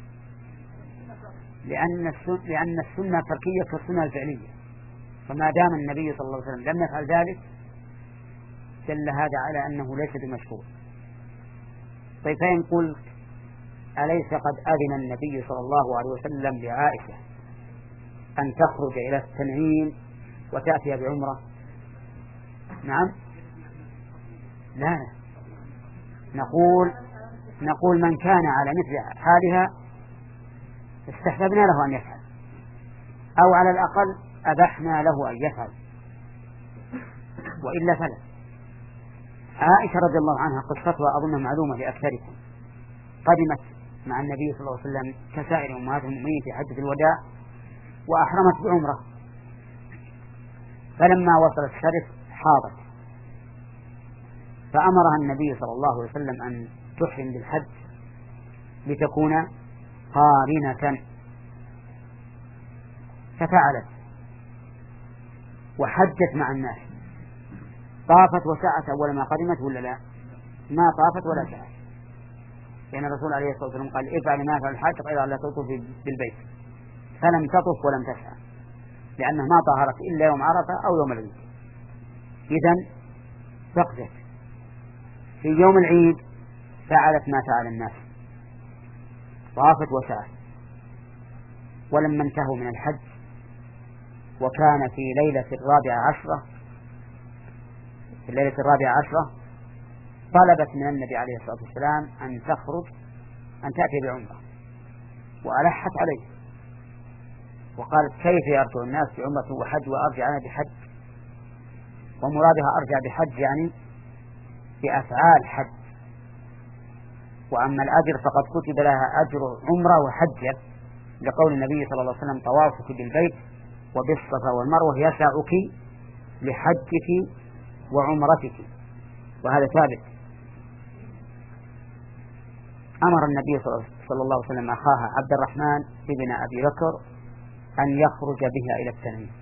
لأن السنة, لأن السنة التركية كالسنة الفعلية، فما دام النبي صلى الله عليه وسلم لم يفعل ذلك دل هذا على أنه ليس بمشروع. طيب فإن قلت أليس قد أذن النبي صلى الله عليه وسلم لعائشة أن تخرج إلى التنعيم وتأتي بعمرة؟ نعم. لا، نقول نقول من كان على مثل حالها استحببنا له أن يفعل، أو على الأقل أبحنا له أن يفعل، وإلا فلا. عائشة رضي الله عنها قصتها أظن معلومة لأكثركم، قدمت مع النبي صلى الله عليه وسلم كسائر أمهات المؤمنين في حجة الوداع وأحرمت بعمرة، فلما وصلت الشرف حاضت، فأمرها النبي صلى الله عليه وسلم أن تحرم بالحج لتكون قارنة، ففعلت وحجت مع الناس. طافت وسعت أول ما قدمت ولا لا؟ ما طافت ولا سعت، لأن الرسول عليه الصلاة والسلام قال افعل ما فعل الحج غير لا تطوف بالبيت، فلم تطف ولم تسعى لأنها ما طهرت إلا يوم عرفة أو يوم العيد. إذن فقدت في يوم العيد فعلت ما فعل الناس، طافت وسعت. ولما انتهوا من الحج وكان في ليلة الرابعة عشرة في الليلة الرابعة عشرة طلبت من النبي عليه الصلاة والسلام أن تخرج أن تأتي بعمرة، وألحت عليه وقالت كيف يرجع الناس بعمرة وحج وأرجع أنا بحج؟ ومرادها أرجع بحج يعني بأفعال حج، وأما الأجر فقد كتب لها أجر عمرة وحجة، لقول النبي صلى الله عليه وسلم طوافك بالبيت وبالصفا والمروة يسعك لحجك وعمرتك، وهذا ثابت. أمر النبي صلى الله عليه وسلم أخاها عبد الرحمن ابن أبي بكر أن يخرج بها إلى التنعيم،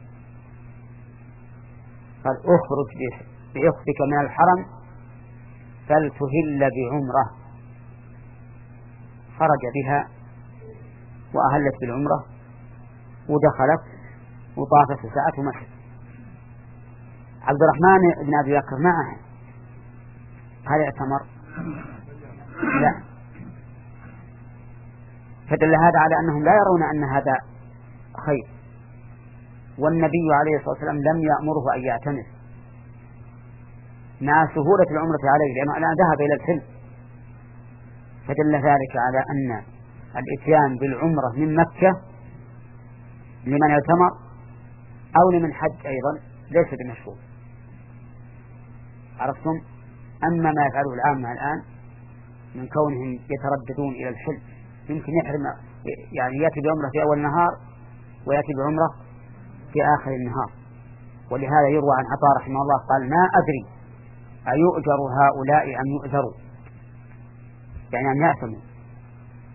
قال اخرج بأختك من الحرم فلتهل بعمرة. خرج بها وأهلت بالعمرة ودخلت وطافت وسعت ومشت. عبد الرحمن بن أبي بكر معه هل اعتمر؟ لا، فدل هذا على أنهم لا يرون أن هذا خير، والنبي عليه الصلاة والسلام لم يأمره أن يعتمر مع سهولة العمرة عليه لأنه الآن ذهب إلى الحل، فدل ذلك على أن الإتيان بالعمرة من مكة لمن اعتمر أو لمن حج أيضا ليس بمشروع. عرفتم؟ أما ما يفعله العامة الآن من كونهم يترددون إلى الحل، يمكن يحرم يعني يأتي بعمرة في أول النهار ويأتي بعمرة في آخر النهار. ولهذا يروى عن عطاء رحمه الله قال ما أدري أيؤجر هؤلاء أم يؤجروا، يعني أن يأثموا.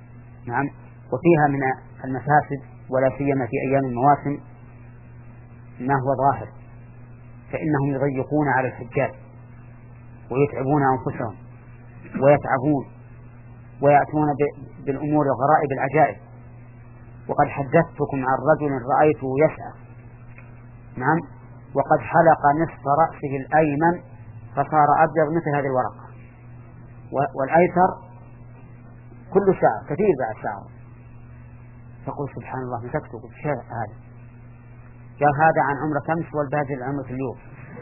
نعم. وفيها من المفاسد ولا سيما في أيام المواسم ما هو ظاهر، فإنهم يضيقون على الحجاج ويتعبون أنفسهم ويتعبون ويأتون بالأمور الغرائب العجائب. وقد حدثتكم عن رجل رأيته يسعى، نعم، وقد حلق نصف رأسه الأيمن فصار أبيض مثل هذه الورقة، والأيسر كل شعر كثير بعد شعر. فقل سبحان الله مسكته بالشيء هذا، قال هذا عن عمرة أمس والباقي عن عمرة اليوم.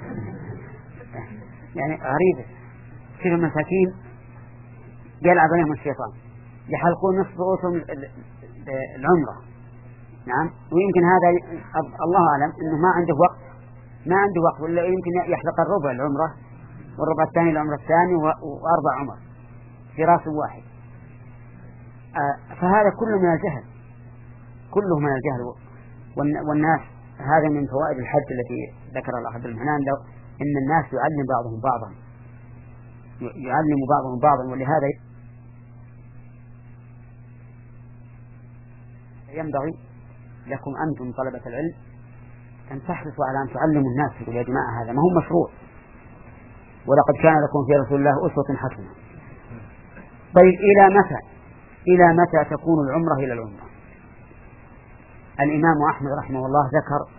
يعني غريبة كيف المساكين يلعب عليهم الشيطان، يحلقون نصف رؤوسهم العمرة، نعم. ويمكن هذا الله أعلم إنه ما عنده وقت ما عنده وقت ولا يمكن يحلق الربع العمرة والربع الثاني العمرة الثاني وأربع عمر في رأس واحد. آه فهذا كله من الجهل، كله من الجهل. والناس هذا من فوائد الحج التي ذكر الله عبد المنان، لو إن الناس يعلم بعضهم بعضا يعلم بعضهم بعضا. ولهذا ينبغي لكم أنتم طلبة العلم أن تحرصوا على أن تعلموا الناس. يقول يا جماعة هذا ما هو مشروع، ولقد كان لكم في رسول الله أسوة حسنة. طيب إلى متى إلى متى تكون العمرة إلى العمرة؟ الإمام أحمد رحمه الله ذكر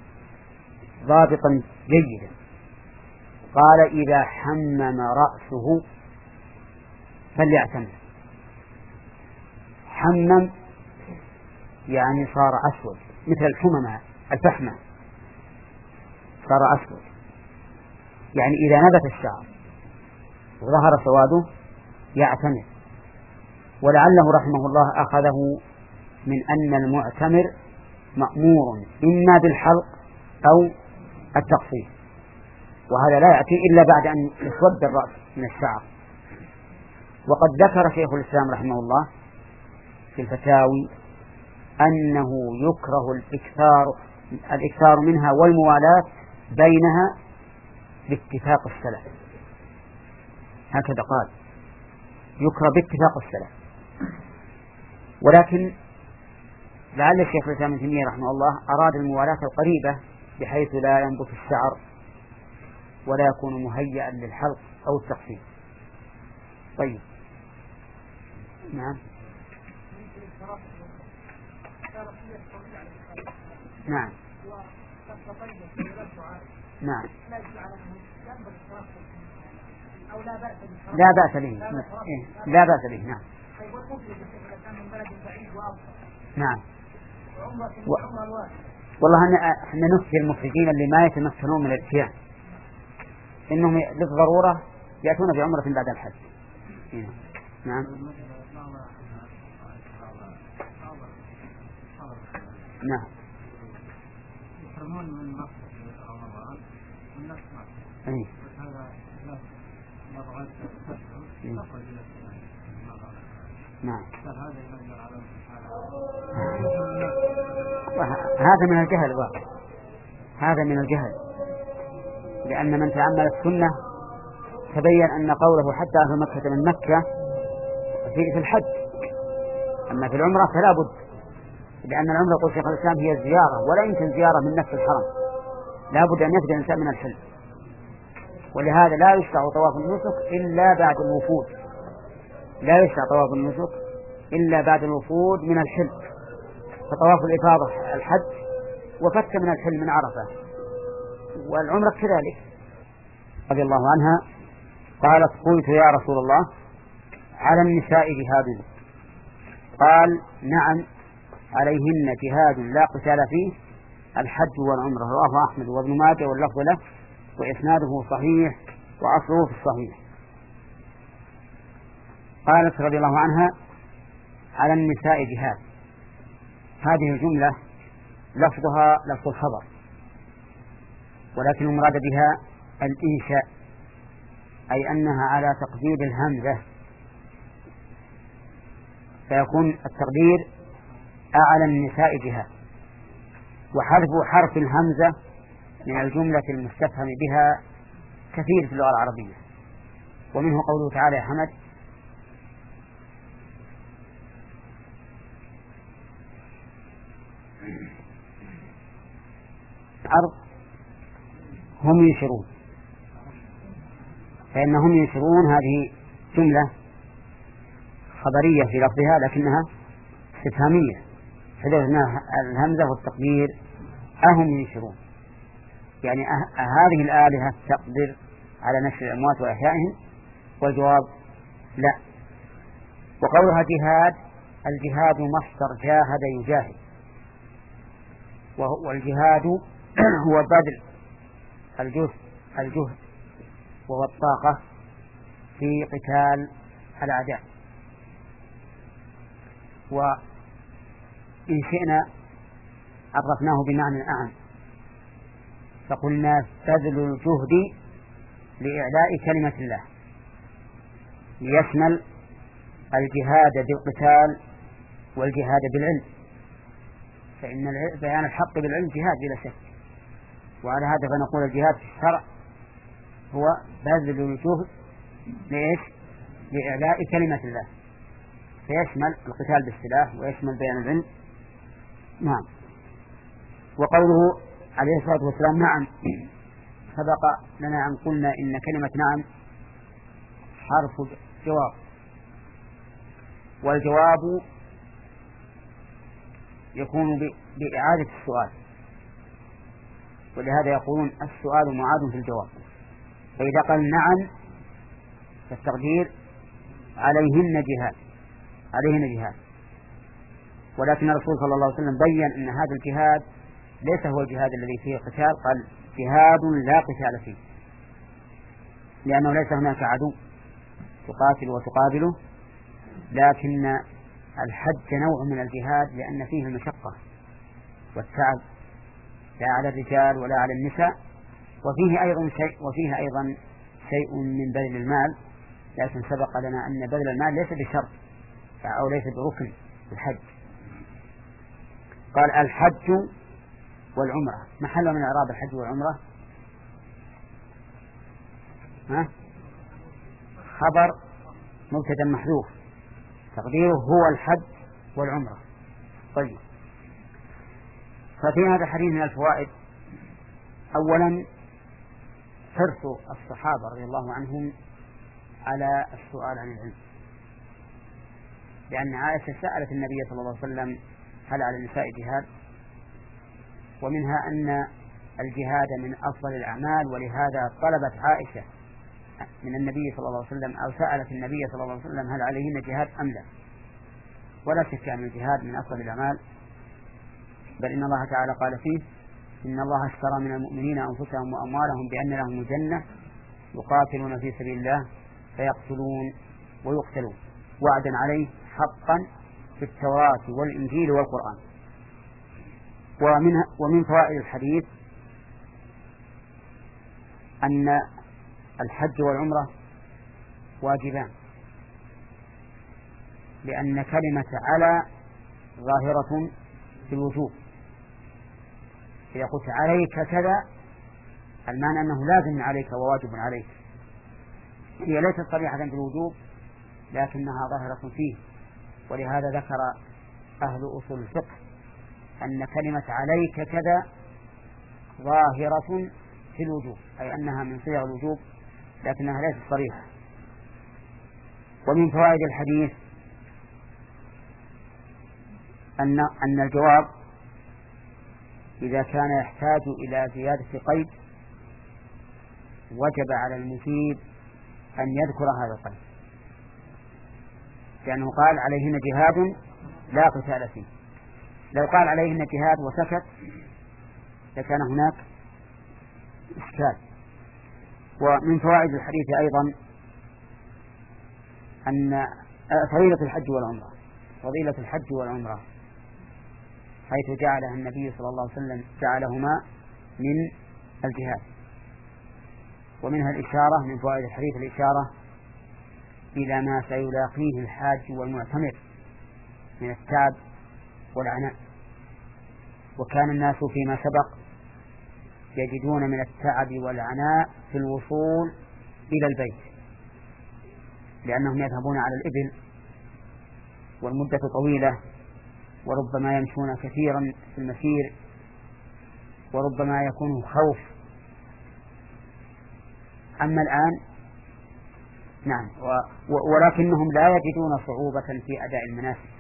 ضابطا جيدا، قال إذا حمم رأسه فليعتمر. حمم يعني صار أسود مثل الحممة الفحمة، صار أسود يعني إذا نبت الشعر وظهر سواده يعتمر. ولعله رحمه الله أخذه من أن المعتمر مأمور إما بالحلق أو التقصير، وهذا لا يأتي إلا بعد أن يسود الرأس من الشعر. وقد ذكر شيخ الإسلام رحمه الله في الفتاوي أنه يكره الإكثار الإكثار منها والموالاة بينها باتفاق السلف، هكذا قال، يكره باتفاق السلف. ولكن لعل الشيخ الإسلام ابن تيمية رحمه الله أراد الموالاة القريبة بحيث لا ينبت الشعر ولا يكون مهيئا للحلق أو التقصير. طيب نعم نعم نعم لا بأس به، لا بأس به، نعم نعم. و... والله احنا نفتي المفردين اللي ما يتمكنون من الاتيان انهم للضرورة يأتون بعمرة بعد الحج. نعم نعم أيه. نعم هذا من الجهل واقع، هذا من الجهل، لأن من تعمل السنة تبين أن قوله حتى أهل مكة من مكة في الحج، أما في العمرة فلا بد، لأن العمرة قول شيخ الإسلام هي الزيارة، ولا يمكن زيارة من نفس الحرم، لا بد أن يبدأ الإنسان من الحل. ولهذا لا يشرع طواف النسك إلا بعد الوفود، لا يشرع طواف النسك إلا بعد الوفود من الحل، فطواف الإفاضة الحج وفك من الحل من عرفة، والعمرة كذلك. رضي الله عنها قالت قلت يا رسول الله على النساء جهاد؟ قال نعم عليهن جهاد لا قتال فيه الحج والعمرة. رواه أحمد وابن ماجه واللفظ له وإسناده صحيح وأصله في الصحيح. قالت رضي الله عنها على النساء جهاد، هذه الجملة لفظها لفظ الخبر، ولكن المراد بها الإنشاء، أي أنها على تقدير الهمزة، فيكون التقدير أعلى النساء جهاد، وحذف حرف الهمزة من الجملة المستفهم بها كثير في اللغة العربية، ومنه قوله تعالى يا حمد أرض هم ينشرون، فإنهم ينشرون هذه جملة خبرية في لفظها لكنها استفهامية، حذفنا الهمزة والتقدير أهم ينشرون، يعني أه هذه الآلهة تقدر على نشر الأموات وإحيائهم؟ والجواب لا. وقولها جهاد، الجهاد مصدر جاهد يجاهد، والجهاد هو بذل الجهد الجهد وهو الطاقة في قتال الأعداء. وإن شئنا عرفناه بمعنى أعم فقلنا بذل الجهد لإعلاء كلمة الله، ليشمل الجهاد بالقتال والجهاد بالعلم، فإن بيان الحق بالعلم جهاد بلا شك. وعلى هذا فنقول الجهاد في الشرع هو بذل الجهد لإيش؟ لإعلاء كلمة الله، فيشمل القتال بالسلاح ويشمل بيان العلم. نعم. وقوله عليه الصلاة والسلام نعم، سبق لنا أن قلنا إن كلمة نعم حرف جواب، والجواب يكون بإعادة السؤال، ولهذا يقولون السؤال معاد في الجواب. فإذا قال نعم فالتقدير عليهن جهاد، عليهن جهاد. ولكن الرسول صلى الله عليه وسلم بين أن هذا الجهاد ليس هو الجهاد الذي فيه قتال، قال جهاد لا قتال فيه، لأنه ليس هناك عدو تقاتل وتقابله، لكن الحج نوع من الجهاد لأن فيه المشقة والتعب لا على الرجال ولا على النساء، وفيه أيضا شيء وفيه أيضا شيء من بذل المال، لكن سبق لنا أن بذل المال ليس بشرط أو ليس بركن الحج. قال الحج والعمرة، محل من إعراب الحج والعمرة؟ ها؟ خبر مبتدأ محذوف تقديره هو الحج والعمرة. طيب، ففي هذا الحديث من الفوائد أولا حرص الصحابة رضي الله عنهم على السؤال عن العلم، لأن عائشة سألت النبي صلى الله عليه وسلم هل على النساء جهاد، ومنها أن الجهاد من أفضل الأعمال، ولهذا طلبت عائشة من النبي صلى الله عليه وسلم أو سألت النبي صلى الله عليه وسلم هل عليهن جهاد أم لا. ولا شك أن الجهاد من أفضل الأعمال، بل إن الله تعالى قال فيه إن الله اشترى من المؤمنين أنفسهم وأموالهم بأن لهم الجنة يقاتلون في سبيل الله فيقتلون ويقتلون وعدا عليه حقا في التوراة والإنجيل والقرآن. ومن, ومن فوائد الحديث أن الحج والعمرة واجبان، لأن كلمة على ظاهرة في الوجوب. إذا قلت عليك كذا المعنى أنه لازم عليك وواجب عليك، هي ليست صريحة في الوجوب لكنها ظاهرة فيه. ولهذا ذكر أهل أصول الفقه أن كلمة عليك كذا ظاهرة في الوجوب، أي أنها من صيغ الوجوب لكنها ليست صريحة. ومن فوائد الحديث أن أن الجواب إذا كان يحتاج إلى زيادة قيد وجب على المجيب أن يذكر هذا القيد، لأنه قال عليهن جهاد لا قتال فيه. لو قال عليهن جهاد وسكت لكان هناك إشكال. ومن فوائد الحديث أيضا أن فضيلة الحج والعمرة، فضيلة الحج والعمرة حيث جعلها النبي صلى الله عليه وسلم جعلهما من الجهاد. ومنها الإشارة من فوائد الحديث الإشارة إلى ما سيلاقيه الحاج والمعتمر من التعب والعناء. وكان الناس فيما سبق يجدون من التعب والعناء في الوصول إلى البيت، لأنهم يذهبون على الإبل والمدة طويلة وربما يمشون كثيرا في المسير، وربما يكون خوف. أما الآن نعم، ولكنهم لا يجدون صعوبة في أداء المناسك،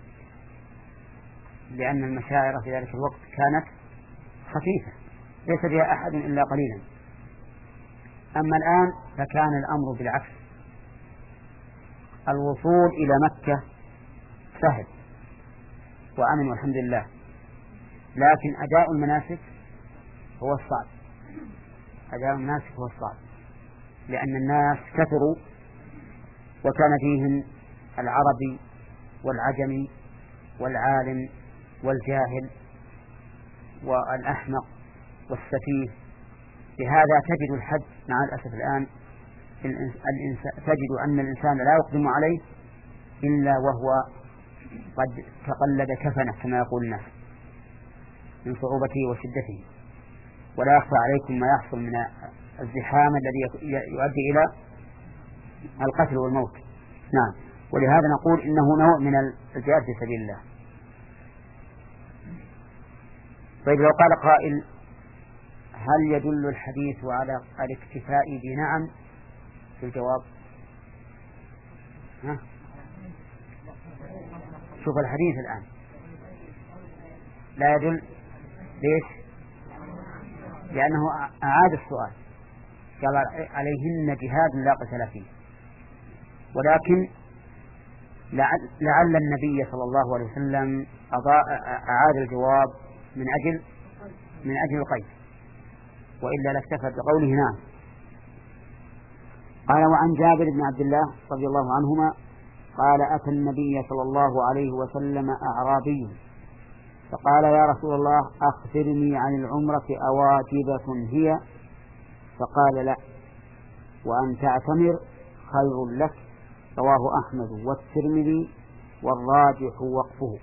لأن المشاعر في ذلك الوقت كانت خفيفة ليس بها أحد إلا قليلا. أما الآن فكان الأمر بالعكس، الوصول إلى مكة سهل وأمن والحمد لله، لكن أداء المناسك هو الصعب. أداء المناسك هو الصعب لأن الناس كثروا، وكان فيهم العربي والعجمي والعالم والجاهل والأحمق والسفيه. لهذا تجد الحج مع الأسف الآن تجد أن الإنسان لا يقدم عليه إلا وهو قد تقلد كفنه كما يقول الناس من صعوبته وشدته، ولا يخفى عليكم ما يحصل من الزحام الذي يؤدي إلى القتل والموت. نعم، ولهذا نقول إنه نوع من الجهاد في سبيل الله. طيب لو قال قائل هل يدل الحديث على الاكتفاء بنعم في الجواب؟ ها؟ شوف الحديث الآن لا يدل. ليش؟ لأنه أعاد السؤال، قال عليهن جهاد لا قتال فيه، ولكن لعل النبي صلى الله عليه وسلم أعاد الجواب من أجل من أجل القيد، وإلا لاكتفى بقوله نعم. قال وعن جابر بن عبد الله رضي الله عنهما قال أتى النبي صلى الله عليه وسلم أعرابي فقال يا رسول الله أخبرني عن العمرة أواجبة هي؟ فقال لا، وأن تعتمر خير لك. رواه أحمد والترمذي والراجح وقفه.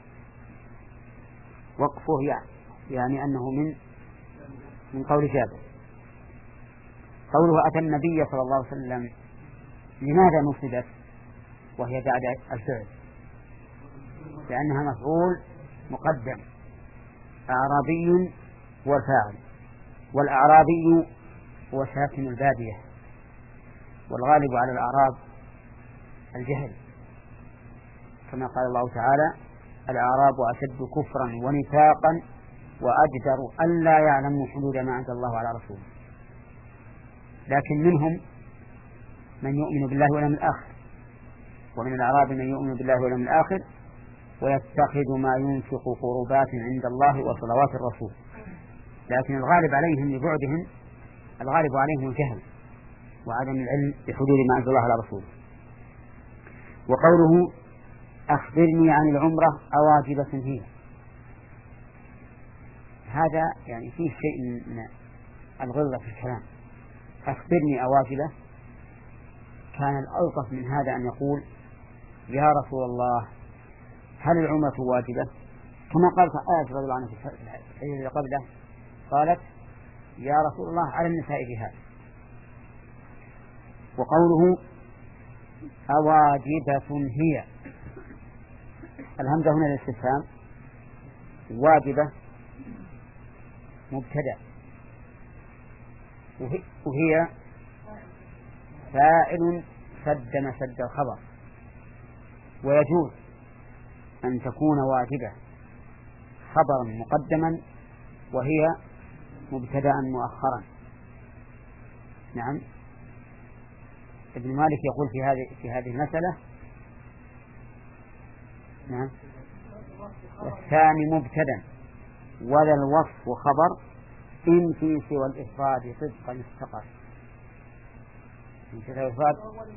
وقفه يعني, يعني أنه من من قول جابر. قوله أتى النبي صلى الله عليه وسلم لماذا نصبت وهي بعد الفعل؟ لأنها مفعول مقدم، أعرابي هو الفاعل، والأعرابي هو ساكن البادية، والغالب على الأعراب الجهل، كما قال الله تعالى الأعراب أشد كفرا ونفاقا وأجدر ألا يعلموا حدود ما أنزل الله على رسوله. لكن منهم من يؤمن بالله واليوم الآخر، ومن الأعراب من يؤمن بالله واليوم الآخر ويتخذ ما ينفق قربات عند الله وصلوات الرسول. لكن الغالب عليهم لبعدهم الغالب عليهم الجهل وعدم العلم بحدود ما أنزل الله على رسوله. وقوله أخبرني عن العمرة أواجبة هي، هذا يعني فيه شيء من الغلظة في الكلام. أخبرني أواجبة، كان الألطف من هذا أن يقول يا رسول الله هل العمرة واجبة؟ كما قالت آية رضي الله عنها في الحديث الذي قبله قالت يا رسول الله على النساء جهاد. وقوله أواجبة هي، الهمزة هنا للاستفهام، واجبة مبتدأ وهي فاعل سد مسد الخبر، ويجوز أن تكون واجبة خبرا مقدما وهي مبتدأ مؤخرا. نعم، ابن مالك يقول في هذه في هذه المسألة نعم والثاني مبتدأ ولا الوصف خبر إن في سوى الإفراد صدقا استقر. الإفراد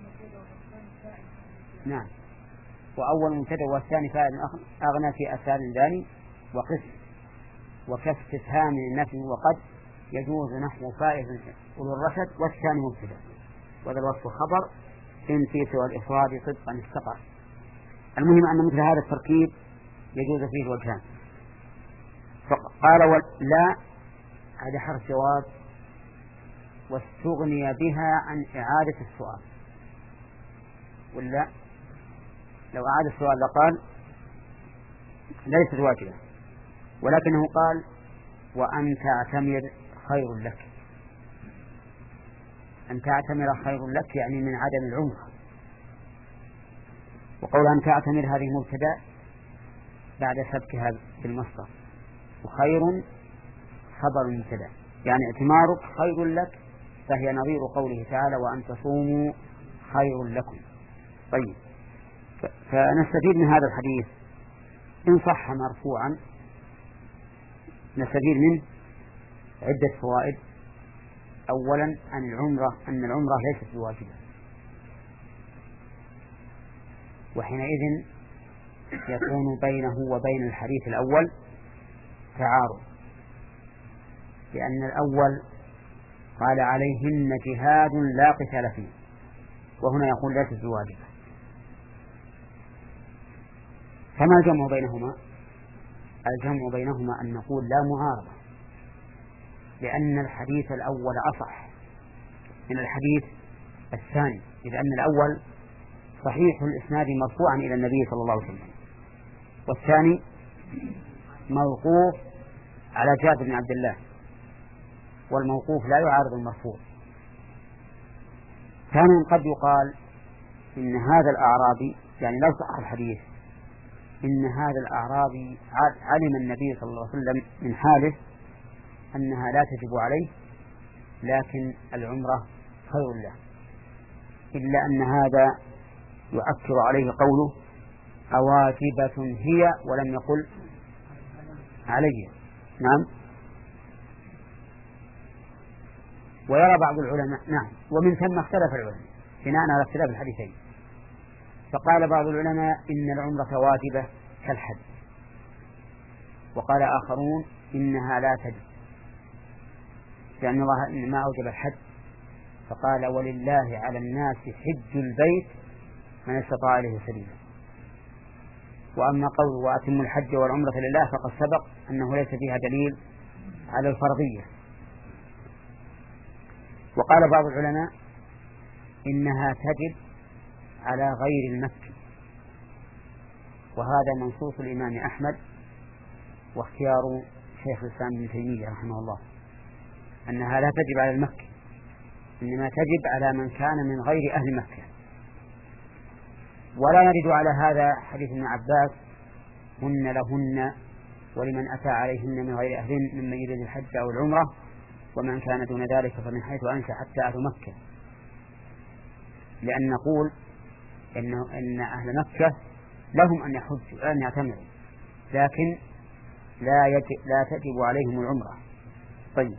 نعم، وأول مبتدأ والثاني فاعل أغنى في أثار ذاني وقس وكسر استفهام النفي وقد يجوز نحو فائز أولو الرشد والثاني مبتدأ وذا الوصف خبر إن في سوى الإفراد صدقا استقر. المهم أن مثل هذا التركيب يجوز فيه الوجهان. فقال لا، هذا حرف جواب واستغني بها عن إعادة السؤال، ولا لو أعاد السؤال لقال ليست واجبة، ولكنه قال وأن تعتمر خير لك. أن تعتمر خير لك يعني من عدم العمرة. وقول أن تعتمر هذه مبتدأ بعد سبكها بالمصدر، وخير خبر مبتدأ، يعني اعتمارك خير لك، فهي نظير قوله تعالى وأن تصوموا خير لكم. طيب، فنستفيد من هذا الحديث إن صح مرفوعا نستفيد منه عدة فوائد. أولا أن العمرة أن العمرة ليست بواجبة، وحينئذ يكون بينه وبين الحديث الأول تعارض، لأن الأول قال عليهن جهاد لا قتال فيه، وهنا يقول ليست بواجبة. فما الجمع بينهما؟ الجمع بينهما أن نقول لا معارضة، لأن الحديث الأول أصح من الحديث الثاني، إذ أن الأول صحيح الإسناد مرفوعا إلى النبي صلى الله عليه وسلم، والثاني موقوف على جابر بن عبد الله، والموقوف لا يعارض المرفوع. ثانيا قد يقال إن هذا الأعرابي، يعني لو صح الحديث، إن هذا الأعرابي علم النبي صلى الله عليه وسلم من حاله أنها لا تجب عليه، لكن العمرة خير له، إلا أن هذا يؤكد عليه قوله أواجبة هي، ولم يقل علي. نعم. ويرى بعض العلماء، نعم، ومن ثم اختلف العلماء بناء على اختلاف الحديثين، فقال بعض العلماء إن العمرة واجبة كالحج، وقال آخرون إنها لا تجب، لأن الله إنما أوجب الحج، فقال ولله على الناس حج البيت من استطاع إليه سبيلا. وأما قول وأتم الحج والعمرة لله فقد سبق أنه ليس فيها دليل على الفرضية. وقال بعض العلماء إنها تجب على غير المكي، وهذا منصوص الإمام أحمد واختيار شيخ الإسلام ابن تيمية رحمه الله، أنها لا تجب على المكي، إنما تجب على من كان من غير أهل مكة. ولا نجد على هذا حديث ابن عباس هن لهن ولمن أتى عليهن من غير أهلهن ممن يريد الحج أو العمرة، ومن كان دون ذلك فمن حيث أنشأ حتى أهل مكة، لأن نقول إن, إن أهل مكة لهم أن يحجوا أن يعتمروا، لكن لا, يجب لا تجب عليهم العمرة. طيب،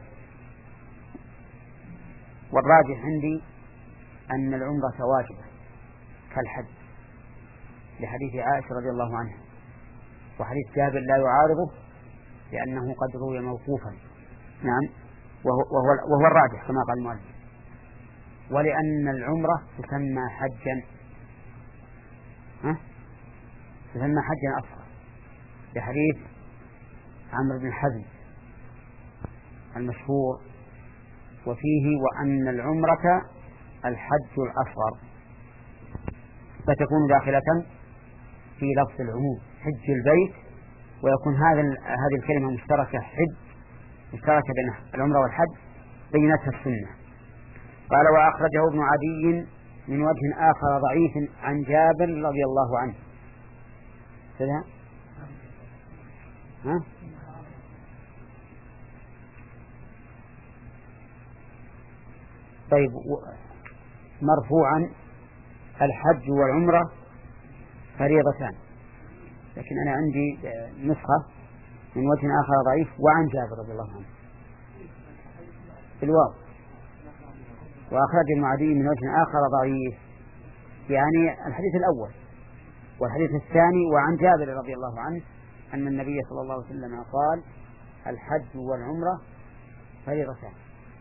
والراجح عندي أن العمرة واجبة كالحج، لحديث عائشة رضي الله عنها، وحديث جابر لا يعارضه لأنه قد روي موقوفا. نعم، وهو, وهو, وهو الراجح كما قال المؤلف. ولأن العمرة تسمى حجا، ها؟ تسمى حجا أصغر، لحديث عمرو بن حزم المشهور، وفيه وأن العمرة الحج الأصغر، فتكون داخلة في لفظ العموم حج البيت، ويكون هذا هذه الكلمة مشتركة، حج مشتركة بين العمرة والحج، بينتها السنة. قال وأخرجه ابن عدي من وجه آخر ضعيف عن جابر رضي الله عنه. كذا ها؟ طيب، مرفوعا الحج والعمرة فريضتان، لكن أنا عندي نسخة من وجه آخر ضعيف وعن جابر رضي الله عنه الواو، وأخرج المعدي من وجه آخر ضعيف، يعني الحديث الأول. والحديث الثاني وعن جابر رضي الله عنه أن النبي صلى الله عليه وسلم قال الحج والعمرة فريضتان.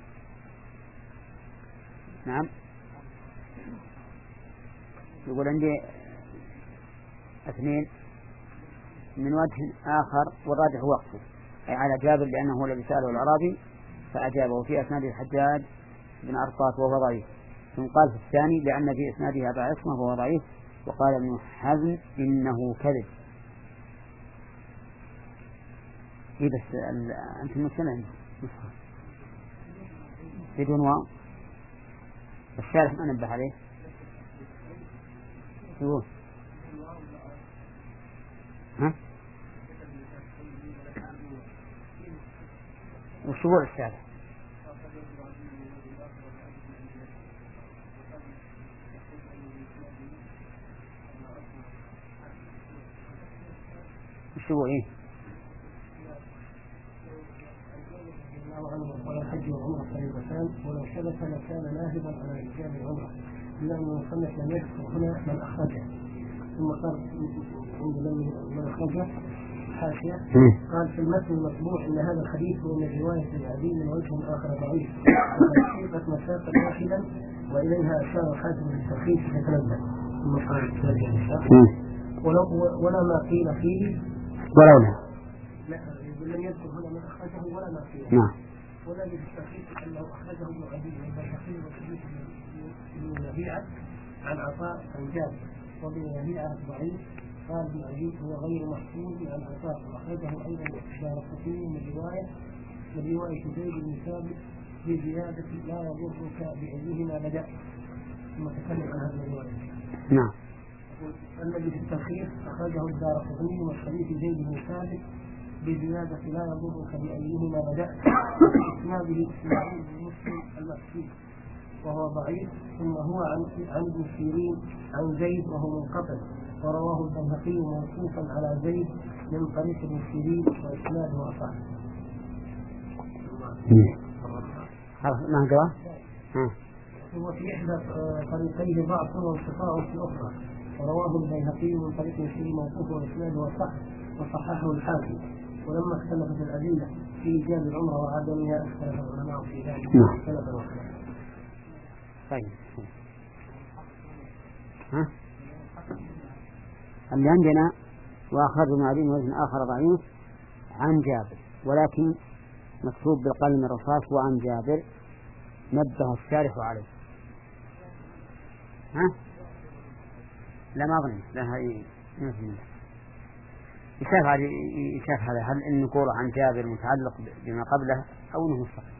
نعم، يقول عندي اثنين من وجه آخر والراجح وقفه، أي على جابر لأنه هو الذي سأله الأعرابي فأجابه، في أسناد الحجاج بن أرطاط وهو ضعيف، ثم قال في الثاني لأن في إسناده أبا عصمة وهو ضعيف، وقال ابن حزم إنه كذب. إيه بس أنت المسلم نسخة بدون واو. الشارح ما نبه عليه. شو ها وشو الشارح؟ شو إيه؟ ولا حج وعمرة طيبتان ولو ثبت لكان ناهبا على رجال العمرة إلا أن المصنف لم يذكر هنا من أخرجه. ثم قال عند من أخرجه حاشية قال في المتن المطبوع إن هذا الحديث من رواية العديد من وجه آخر ضعيف وتحقيقت مسافة واحدا وإليها أشار حاتم بالترخيص يتنبه. ثم قال ولا ما قيل فيه ولولا لم يذكر هنا من أخرجه ولا ما فيه. نعم. والذي في التحقيق أنه أخرجه ابن عدي والبيهقي وحديث ابن ربيعة عن عطاء عن جابر وابن ربيعة ضعيف. قال ابن عدي هو غير محفوظ عن عطاء وأخرجه أيضا الدارقطني من رواية من رواية زيد بن ثابت بزيادة لا يضرك بأيهما بدأ. ثم تكلم عن هذه الرواية. نعم. الذي في التلخيص أخرجه الدارقطني والحديث زيد بن ثابت بزيادة لا يضرك بأيهما بدأت إسناده إسماعيل بن مسلم المكي وهو ضعيف ثم هو عن عن ابن سيرين عن زيد وهو منقطع ورواه البيهقي موقوفا على زيد من طريق ابن سيرين وإسناده أصح. ما قرأ؟ هو في إحدى طريقيه ضعف وانقطاع في الأخرى ورواه البيهقي من طريق ابن سيرين موقوفا وإسناده أصح وصححه الحاكم. ولما اختلفت الأدلة في إيجاب العمرة وعدمها اختلف العلماء في ذلك اختلفا واختلفا. طيب ها اللي عندنا وأخرج ابن عدي وزن آخر ضعيف عن جابر ولكن مكتوب بالقلم الرصاص وعن جابر نبه الشارح عليه. ها لا ما أظن لها إيه مثل يشاف هذا يشاف هذا هل إن نقول عن جابر متعلق بما قبله أو أنه مستقل.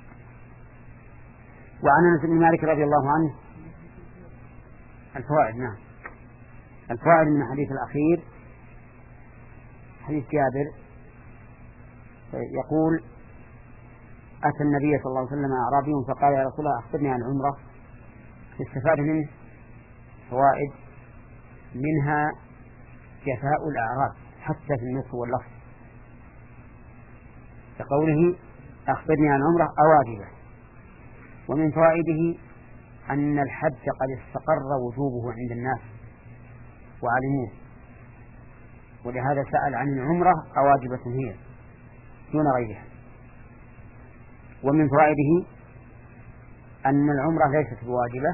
وعن أنس بن مالك رضي الله عنه الفوائد. نعم الفوائد من الحديث الأخير حديث جابر يقول أتى النبي صلى الله عليه وسلم أعرابي فقال يا رسول الله أخبرني عن العمرة. استفاد منه فوائد منها جفاء الأعراب حتى في النص واللفظ كقوله أخبرني عن عمرة أواجبه. ومن فوائده أن الحج قد استقر وجوبه عند الناس وعلموه ولهذا سأل عن العمرة أواجبة هي دون غيرها. ومن فوائده أن العمرة ليست بواجبة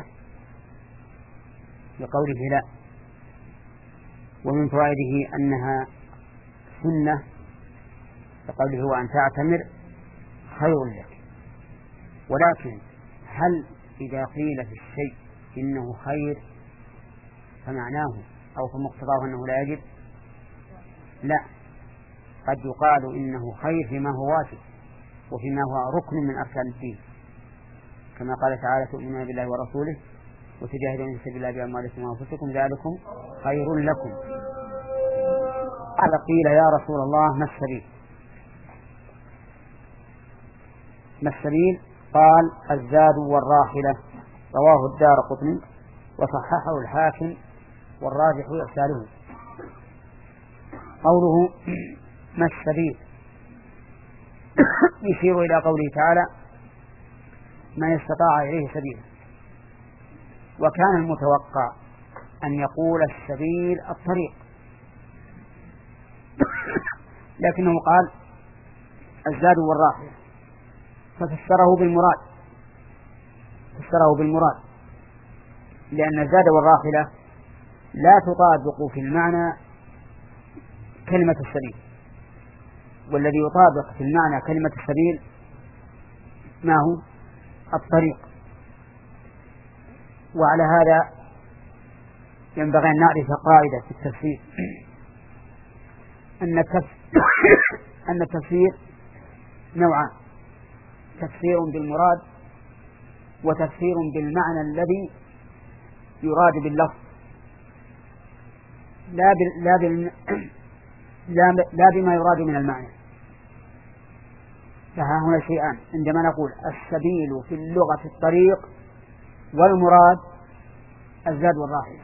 لقوله لا. ومن فوائده أنها سنة لقوله هو أن تعتمر خير لك. ولكن هل إذا قيل في الشيء إنه خير فمعناه أو فمقتضاه أنه لا يجب؟ لا، قد يقال إنه خير فيما هو واجب وفيما هو ركن من أركان الدين كما قال تعالى تؤمنون بالله ورسوله وتجاهدون في سبيل الله بأموالكم وأنفسكم ذلكم خير لكم. قال قيل يا رسول الله ما السبيل؟ ما السبيل؟ قال الزاد والراحلة. رواه الدارقطني وصححه الحاكم والراجح إرساله. قوله ما السبيل يشير إلى قوله تعالى من استطاع إليه سبيلا. وكان المتوقع أن يقول السبيل الطريق لكنه قال الزاد والراحلة ففسره بالمراد فسره بالمراد لأن الزاد والراحلة لا تطابق في المعنى كلمة السبيل، والذي يطابق في المعنى كلمة السبيل ما هو الطريق. وعلى هذا ينبغي أن نعرف قاعدة في التفسير أن أن التفسير نوعان: تفسير بالمراد وتفسير بالمعنى الذي يراد باللفظ، لا بال... لا, بال... لا, ب... لا بما يراد من المعنى. فها هنا شيئان عندما نقول السبيل في اللغة الطريق، والمراد الزاد والراحلة،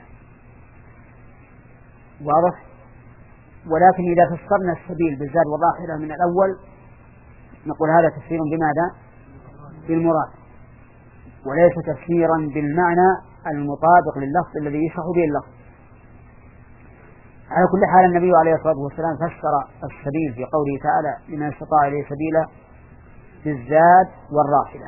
واضح؟ ولكن إذا فسرنا السبيل بالزاد والراحلة من الأول نقول هذا تفسير بماذا؟ بالمراد، وليس تفسيرا بالمعنى المطابق لللفظ الذي يشرح به اللفظ. على كل حال النبي عليه الصلاة والسلام فسر السبيل في قوله تعالى: لمن استطاع إليه سبيلا بالزاد والراحلة.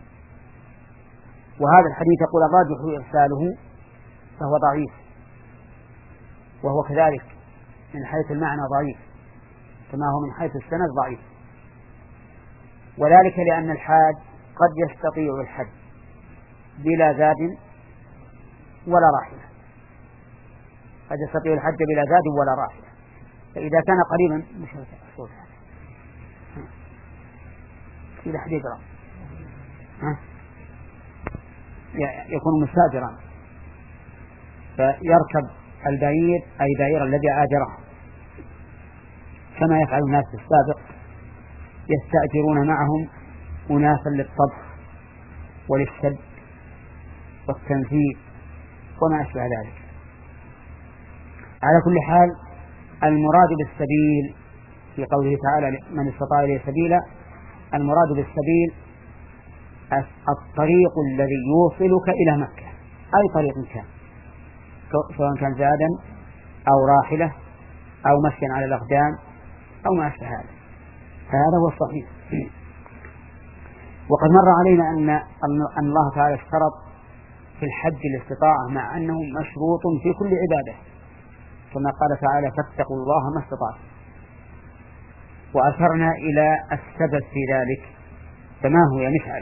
وهذا الحديث يقول الراجح إرساله فهو ضعيف، وهو كذلك من حيث المعنى ضعيف كما هو من حيث السند ضعيف، وذلك لأن الحاج قد يستطيع الحج بلا زاد ولا راحلة، قد يستطيع الحج بلا زاد ولا راحلة. فإذا كان قريبا مش الصوت إذا حد يقرأ يكون مستأجرا فيركب البعير أي بعير الذي آجره، كما يفعل الناس في السابق، يستأجرون معهم أناسا للطبخ وللسد والتنفيذ وما أشبه ذلك. على كل حال المراد بالسبيل في قوله تعالى: من استطاع إليه سبيلا، المراد بالسبيل الطريق الذي يوصلك إلى مكة، أي طريق كان، سواء كان زادا أو راحلة أو مشيا على الأقدام أو ما أشبه هذا، فهذا هو الصحيح. وقد مر علينا أن أن الله تعالى اشترط في الحج الاستطاعة، مع أنه مشروط في كل عبادة، كما قال تعالى: فاتقوا الله ما استطعتم. وأشرنا إلى السبب في ذلك، فما هو يا مشعل؟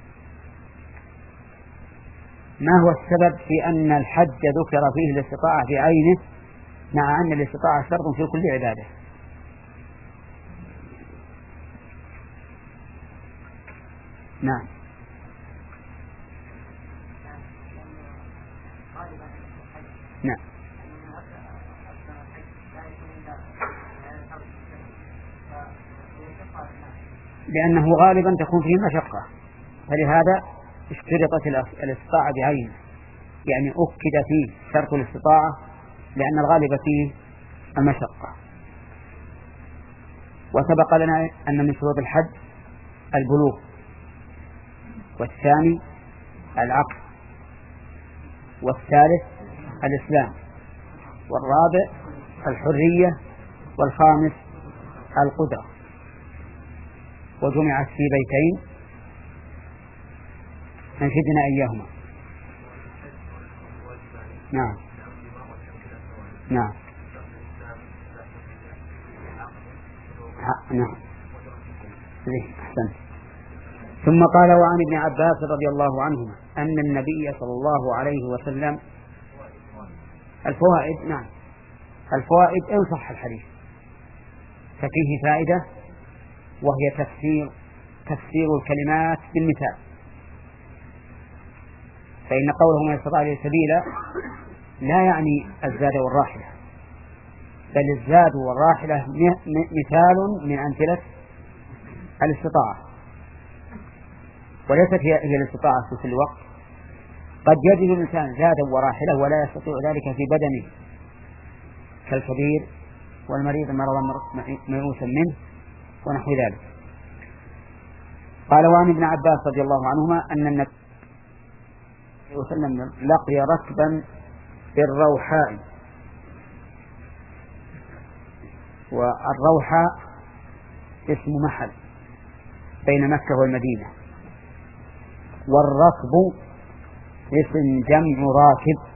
ما هو السبب في أن الحج ذكر فيه الاستطاعة بعينه، مع أن الاستطاعة شرط في كل عبادة؟ نعم. نعم. لأنه غالبا تكون فيه مشقة، فلهذا اشترطت الاستطاعة بعينه، يعني أكد فيه شرط الاستطاعة لأن الغالب فيه المشقة. وسبق لنا أن من شروط الحج البلوغ، والثاني العقل، والثالث الإسلام، والرابع الحرية، والخامس القدرة. وجمعت في بيتين أنشدنا إياهما. نعم نعم نعم أحسنت. ثم قال: وعن ابن عباس رضي الله عنهما أن النبي صلى الله عليه وسلم. الفوائد. نعم الفوائد إن صح الحديث ففيه فائدة، وهي تفسير تفسير الكلمات بالمثال. فإن قوله من استطاع إليه سبيلا لا يعني الزاد والراحلة، بل الزاد والراحلة مثال من أمثلة الاستطاعة، وليست هي الاستطاعة في كل وقت. قد يجد الإنسان زادا وراحلة ولا يستطيع ذلك في بدنه، كالكبير والمريض مرضا ميؤوسا منه ونحو ذلك. قال: وعن ابن عباس رضي الله عنهما أن النبي صلى الله عليه وسلم لقي ركبا بالروحاء. والروحاء اسم محل بين مكة والمدينة، والركب اسم جمع راكب،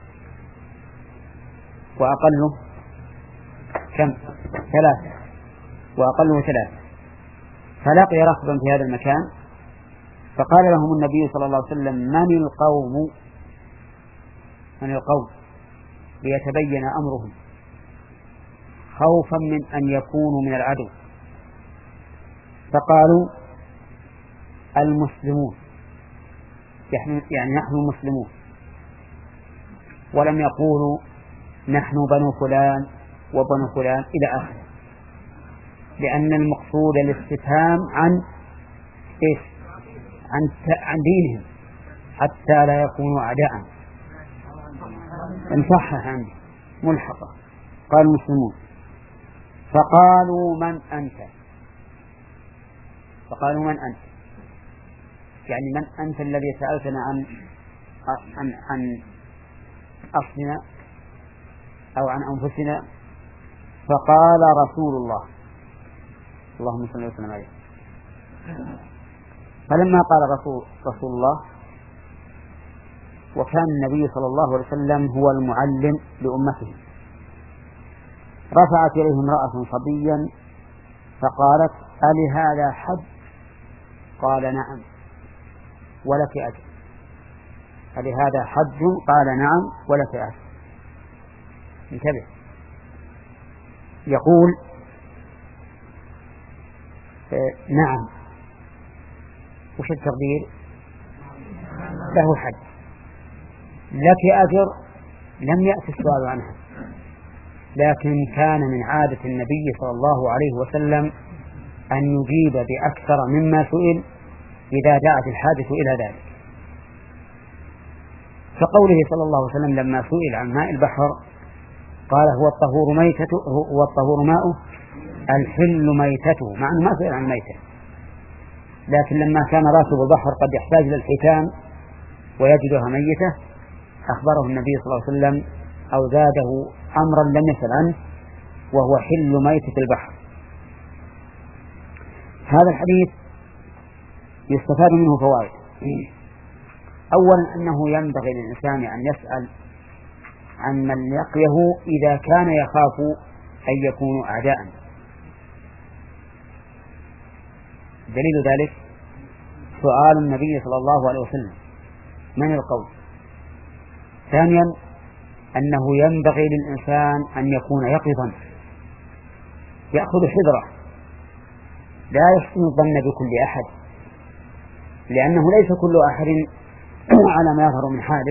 وأقله كم؟ ثلاثة، وأقله ثلاثة. فلقي ركبا في هذا المكان، فقال لهم النبي صلى الله عليه وسلم: من القوم من القوم ليتبين أمرهم، خوفا من أن يكونوا من العدو. فقالوا المسلمون، يعني نحن المسلمون، ولم يقولوا نحن بنو فلان وبنو فلان إلى آخره، لأن المقصود الاستفهام عن إيش؟ عن عن دينهم حتى لا يكونوا أعداء. انصحها عندي ملحقة. قال المسلمون. فقالوا من أنت؟ فقالوا من أنت يعني من أنت الذي سألتنا عن عن عن أصلنا أو عن أنفسنا؟ فقال رسول الله اللهم صل وسلم عليه. فلما قال رسول رسول الله وكان النبي صلى الله عليه وسلم هو المعلم لأمته، رفعت إليه امرأة صبيا فقالت ألهذا حج؟ قال نعم ولك أجر. ألهذا حج؟ قال نعم ولك أجر. انتبه، يقول آه نعم، وش التقدير؟ له حج. لك أجر لم يأتي السؤال عنها، لكن كان من عادة النبي صلى الله عليه وسلم أن يجيب بأكثر مما سئل إذا دعت الحاجة إلى ذلك. فقوله صلى الله عليه وسلم لما سئل عن ماء البحر قال هو الطهور ميتته، هو الطهور ماؤه الحل ميتته، مع أنه ما سئل عن ميته، لكن لما كان راكب البحر قد يحتاج إلى الحيتان ويجدها ميتة أخبره النبي صلى الله عليه وسلم أو زاده أمرا لم يسأل عنه وهو حل ميتة البحر. هذا الحديث يستفاد منه فوائد. أولا أنه ينبغي للإنسان أن يسأل عن من لقيه إذا كان يخاف أن يكونوا أعداء. دليل ذلك سؤال النبي صلى الله عليه وسلم من القوم. ثانيا أنه ينبغي للإنسان أن يكون يقظا يأخذ حذره، لا يحسن الظن بكل أحد، لأنه ليس كل أحد على ما يظهر من حاله.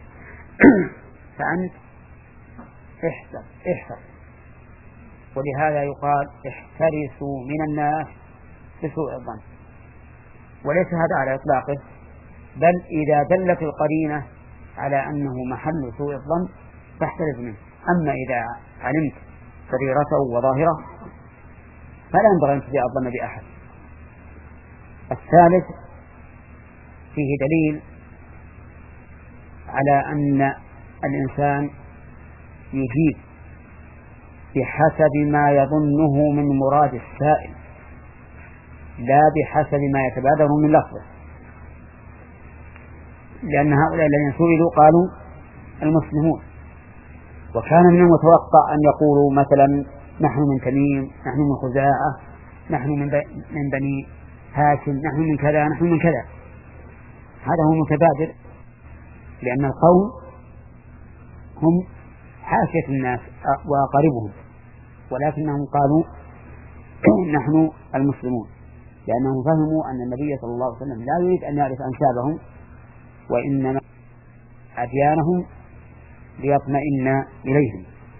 فأنت احذر احذر، ولهذا يقال احترسوا من الناس بسوء الظن، وليس هذا على إطلاقه، بل إذا دلت القرينة على أنه محل سوء الظن فاحترز منه. أما إذا علمت سريرته وظاهره فلا ينبغي أن تسيء الظن بأحد. الثالث فيه دليل على أن الإنسان يجيب بحسب ما يظنه من مراد السائل لا بحسب ما يتبادر من لفظه، لأن هؤلاء الذين سئلوا قالوا المسلمون، وكان من المتوقع أن يقولوا مثلا نحن من تميم، نحن من خزاعة، نحن من بني هاشم، نحن من كذا، نحن من كذا. هذا هو المتبادر، لأن القوم هم حاشية الناس وأقاربهم، ولكنهم قالوا نحن المسلمون، لأنهم فهموا أن النبي صلى الله عليه وسلم لا يريد أن يعرف أنسابهم وإنما أديانهم ليطمئن إليهم.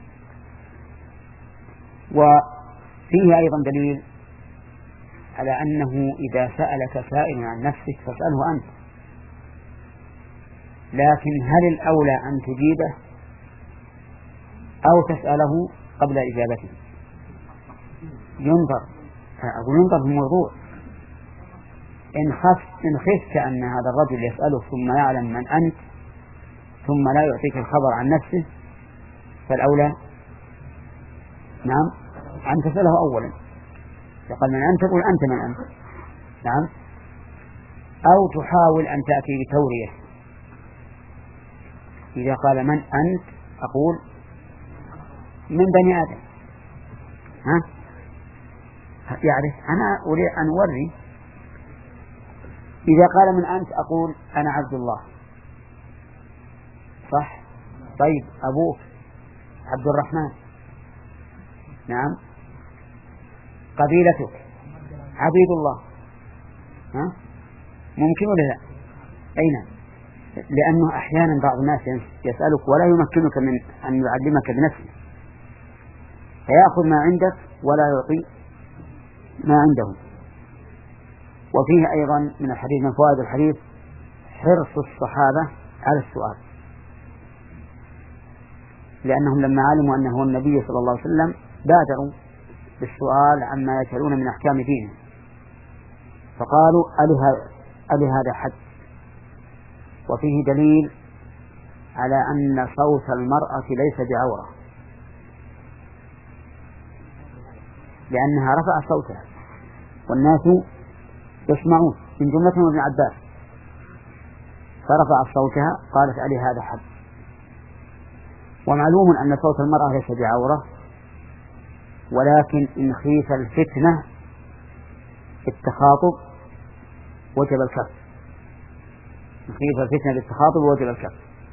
وفيه أيضا دليل على أنه إذا سألك سائل عن نفسك فاسأله أنت، لكن هل الأولى أن تجيبه أو تسأله قبل إجابته؟ ينظر أقول ينظر في الموضوع. إن خفت إن خفت أن هذا الرجل يسأله ثم يعلم من أنت ثم لا يعطيك الخبر عن نفسه فالأولى نعم أن تسأله أولا. يقول من أنت تقول أنت من أنت، نعم، أو تحاول أن تأتي بتورية. إذا قال من أنت أقول من بني آدم، ها يعرف أنا أريد أن أوري. إذا قال من أنت أقول أنا عبد الله، صح؟ طيب أبوك عبد الرحمن، نعم، قبيلتك عبيد الله، ها؟ ممكن ولا لا؟ أي نعم، لأنه أحيانا بعض الناس يسألك ولا يمكنك من أن يعلمك بنفسه، فيأخذ ما عندك ولا يعطي ما عنده. وفيه أيضا من الحديث، من فوائد الحديث، حرص الصحابة على السؤال، لأنهم لما علموا أنه هو النبي صلى الله عليه وسلم بادروا بالسؤال عما يسألون من أحكام دينه، فقالوا ألي هذا حد. وفيه دليل على أن صوت المرأة ليس بعورة، لأنها رفعت صوتها والناس يسمعون، من جملتهم ابن عباس، فرفعت صوتها قالت ألي هذا حد. ومعلوم أن صوت المرأة ليس بعورة، ولكن إن خيف الفتنة التخاطب وجب الكف، إن خيف الفتنة بالتخاطب وجب الكف.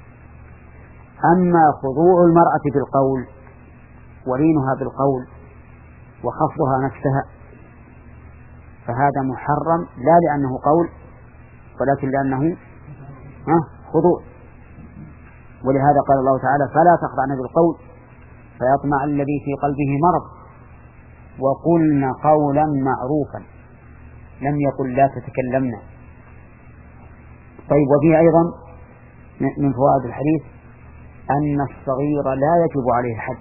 أما خضوع المرأة بالقول ولينها بالقول وخفضها نفسها فهذا محرم، لا لأنه قول ولكن لأنه خضوع. ولهذا قال الله تعالى فلا تخضعن بالقول فيطمع الذي في قلبه مرض وقلن قولا معروفا، لم يقل لا تتكلمن. طيب، وفيه أيضا من فوائد الحديث أن الصغير لا يجب عليه الحد،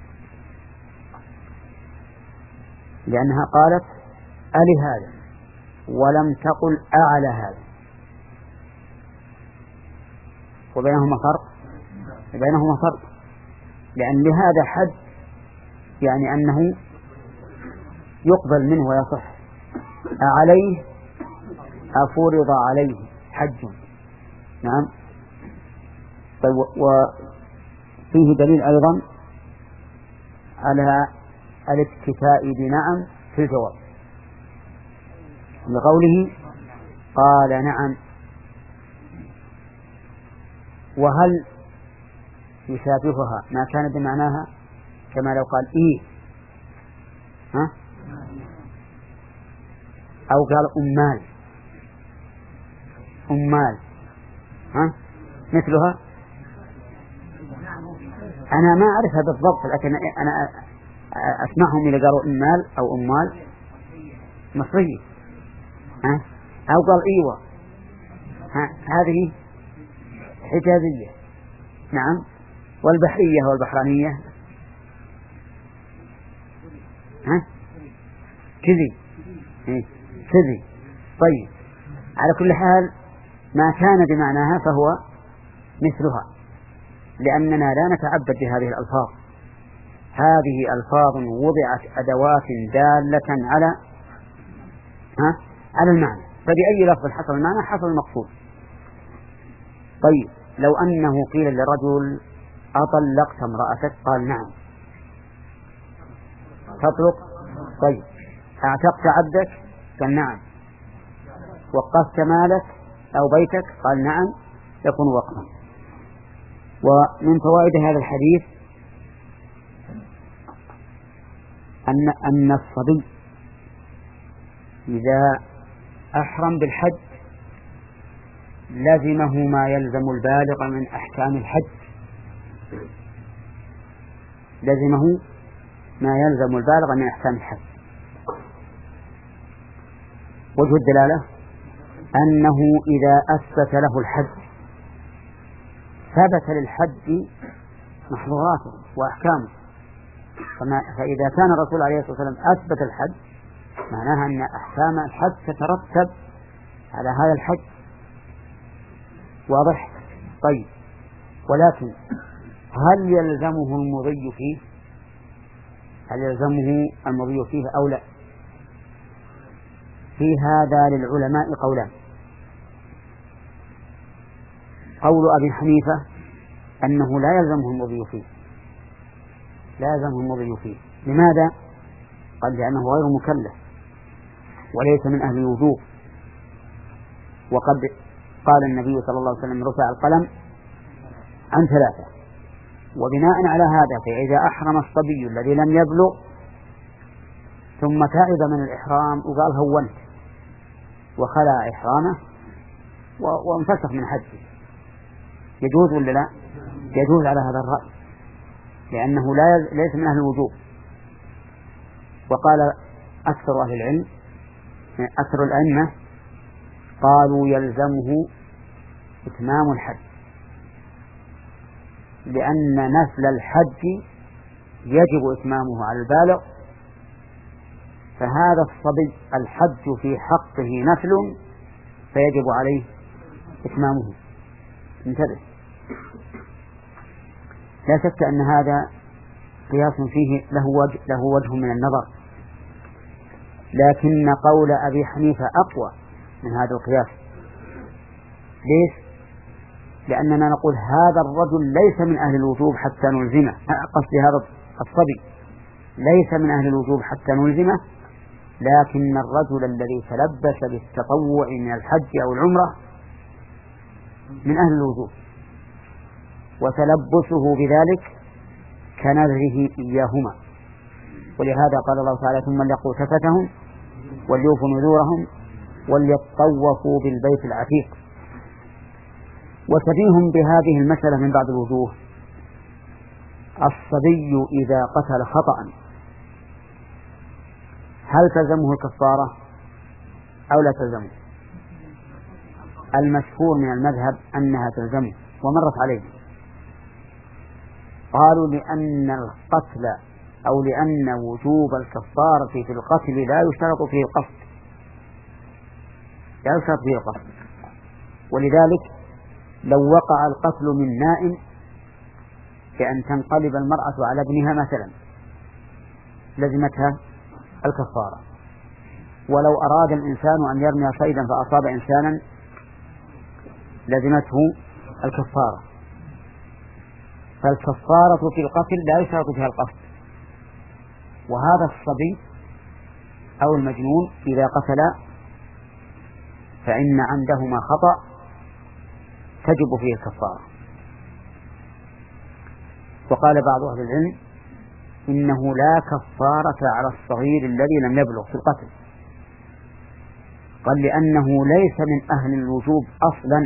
لأنها قالت ألي هذا ولم تقل أعلى هذا، وبينهما فرق بينهما فرق لأن لهذا حد يعني أنه يقبل منه ويصح، أعليه أفرض عليه حج. نعم. طيب، وفيه دليل أيضا على الاكتفاء بنعم في الجواب، لقوله قال نعم. وهل يشابهها ما كان بمعناها كما لو قال إيه، ها؟ أو قال أمال أمال ها؟ مثلها. أنا ما أعرفها بالضبط، لكن أنا أسمعهم إذا قالوا أمال أو أمال مصرية، ها؟ أو قال إيوة، ها؟ هذه حجازية. نعم. والبحرية والبحرانية ها كذي كذي. طيب، على كل حال ما كان بمعناها فهو مثلها، لأننا لا نتعبد بهذه الألفاظ، هذه ألفاظ وضعت أدوات دالة على ها على المعنى، فبأي لفظ حصل المعنى حصل المقصود. طيب، لو أنه قيل للرجل أطلقت امرأتك قال نعم، تطلق. طيب، أعتقت عبدك قال نعم، وقفت مالك أو بيتك قال نعم، يكون وقفا. ومن فوائد هذا الحديث أن أن الصبي إذا أحرم بالحج لزمه ما يلزم البالغ من أحكام الحج، لزمه ما يلزم البالغ من أحكام الحج. وجه الدلالة أنه إذا أثبت له الحج ثبت للحج محظوراته وأحكامه، فإذا كان الرسول عليه الصلاة والسلام أثبت الحج معناها أن أحكام الحج تترتب على هذا الحج. واضح؟ طيب، ولكن هل يلزمه المضي فيه هل يلزمه المضي فيه أو لا؟ في هذا للعلماء قولان. قول أبي حنيفة أنه لا يلزمه المضي فيه لا يلزمه المضي فيه لماذا؟ قال لأنه غير مكلف وليس من أهل الوجوب، وقد قال النبي صلى الله عليه وسلم رفع القلم عن ثلاثة. وبناء على هذا فإذا أحرم الصبي الذي لم يبلغ ثم تعب من الإحرام وقال هونت وخلع إحرامه وانفسخ من حجه، يجوز ولا لا؟ يجوز على هذا الرأي، لأنه لا ليس من أهل الوجوب. وقال أكثر أهل العلم أكثر الأئمة قالوا يلزمه إتمام الحج، لأن نفل الحج يجب إتمامه على البالغ، فهذا الصبي الحج في حقه نفل فيجب عليه إتمامه. انتبه، لا شك أن هذا قياس فيه له وجه, له وجه من النظر، لكن قول أبي حنيفة أقوى من هذا القياس. ليش؟ لأننا نقول هذا الرجل ليس من أهل الوجوب حتى نلزمه، قصدي هذا الصبي ليس من أهل الوجوب حتى نلزمه، لكن الرجل الذي تلبس بالتطوع من الحج أو العمرة من أهل الوجوب، وتلبسه بذلك كنذره إياهما. ولهذا قال الله تعالى ثم ليقضوا تفتهم وليوفوا نذورهم وليطوفوا بالبيت العتيق. وتفيهم بهذه المسألة من بعض الوجوه: الصبي إذا قتل خطأ هل تلزمه الكفارة أو لا تلزمه؟ المشهور من المذهب أنها تلزمه، ومرت عليه. قالوا لأن القتل أو لأن وجوب الكفارة في القتل لا يشترط فيه القصد، لا يشترط فيه القصد، ولذلك لو وقع القتل من نائم بأن تنقلب المرأة على ابنها مثلا لزمتها الكفارة، ولو أراد الإنسان أن يرمي صيدا فأصاب إنسانا لزمته الكفارة. فالكفارة في القتل لا يشترط فيها القصد. وهذا الصبي أو المجنون إذا قتل فإن عندهما خطأ تجب فيه الكفارة. وقال بعض أهل العلم إنه لا كفارة على الصغير الذي لم يبلغ في القتل، قال لأنه ليس من أهل الوجوب أصلا،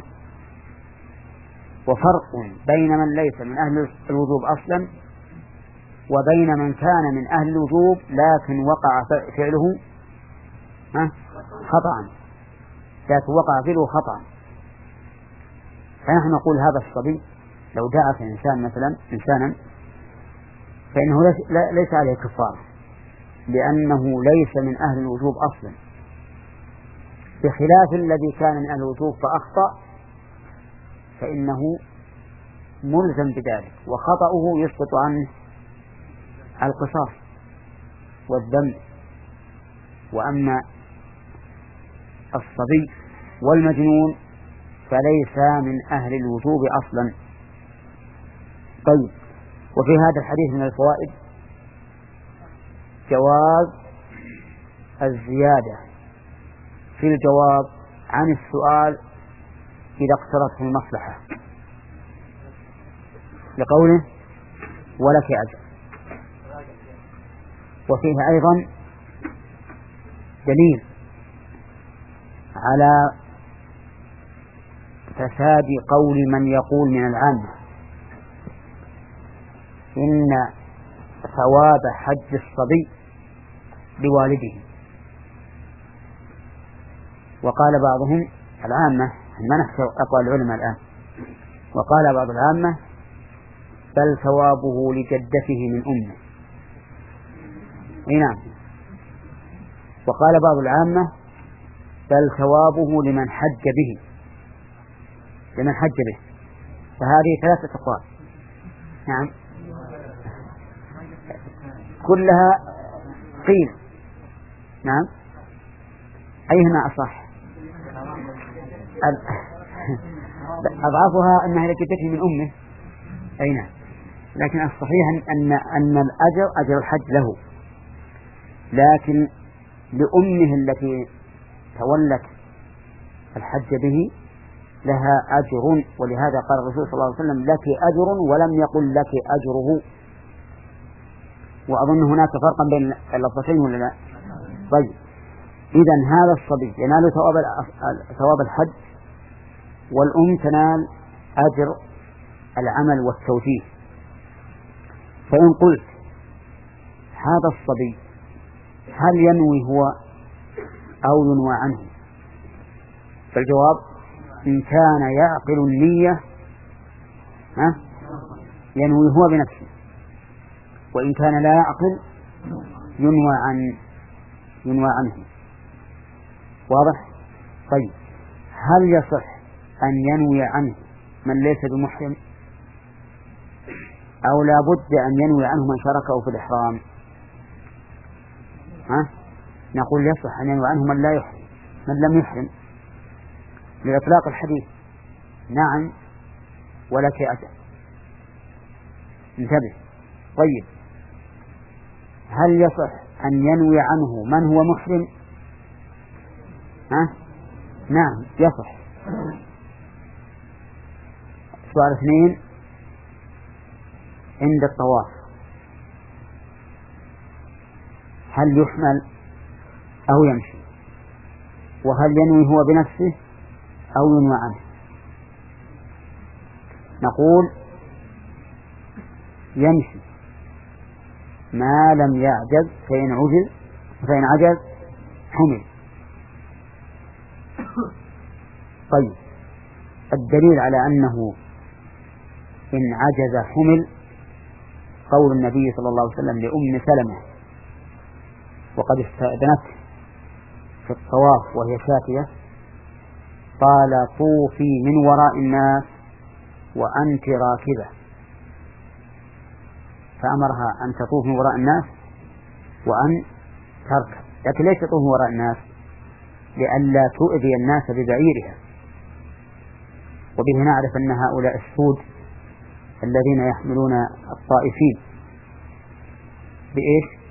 وفرق بين من ليس من أهل الوجوب أصلا وبين من كان من أهل الوجوب لكن وقع فعله خطأ، لكن وقع فعله خطأ. فنحن نقول هذا الصبي لو دعا في إنسان مثلا إنسانا فإنه ليس عليه كفارة، لأنه ليس من أهل الوجوب أصلا، بخلاف الذي كان من أهل الوجوب فأخطأ فإنه ملزم بذلك، وخطأه يسقط عنه القصاص والذنب. وأما الصبي والمجنون فليس من أهل الوجوب أصلا. طيب، وفي هذا الحديث من الفوائد جواز الزيادة في الجواب عن السؤال إذا اقترته المصلحة، لقوله ولك أجر. وفيه أيضا دليل على فساد قول من يقول من العامة إن ثواب حج الصبي لوالده. وقال بعضهم العامة، ما نحكي أقوال العلماء الآن، وقال بعض العامة بل ثوابه لجدته من أمه. نعم. وقال بعض العامة بل ثوابه لمن حج به لمن حج به. فهذه ثلاثة أقوال. نعم، كلها قيل. نعم، أيهما أصح؟ أضعفها أنها لجدته من أمه، أي نعم، لكن الصحيح أن أن الأجر أجر الحج له، لكن لأمه التي تولت الحج به لها أجر. ولهذا قال الرسول صلى الله عليه وسلم لك أجر ولم يقل لك أجره. وأظن هناك فرقا بين اللفظتين ولا لا؟ طيب إذن هذا الصبي ينال ثواب ثواب الحج، والأم تنال أجر العمل والتوجيه. فإن قلت هذا الصبي هل ينوي هو أو ينوى عنه؟ فالجواب إن كان يعقل النية ها ينوي هو بنفسه، وإن كان لا يعقل ينوى عن ينوى عنه. واضح؟ طيب هل يصح أن ينوي عنه من ليس بمحرم، أو لا بد أن ينوي عنه من شاركه في الإحرام؟ ها؟ نقول يصح أن ينوي عنه من لا يحرم، من لم يحرم، لإطلاق الحديث. نعم ولك أجر. انتبه. طيب هل يصح أن ينوي عنه من هو محرم؟ ها؟ نعم يصح. سؤال اثنين عند الطواف هل يحمل أو يمشي؟ وهل ينوي هو بنفسه أو ينوى عنه؟ نقول يمشي ما لم يعجز، فإن عجز فإن عجز حمل. طيب الدليل على أنه إن عجز حمل قول النبي صلى الله عليه وسلم لأم سلمة وقد استأذنته في الطواف وهي شاكية، قال طوفي من وراء الناس وأنت راكبة، فأمرها أن تطوف من وراء الناس وأن تركب، لكن ليس تطوف من وراء الناس لئلا تؤذي الناس ببعيرها. وبه نعرف أن هؤلاء السود الذين يحملون الطائفين بإيش؟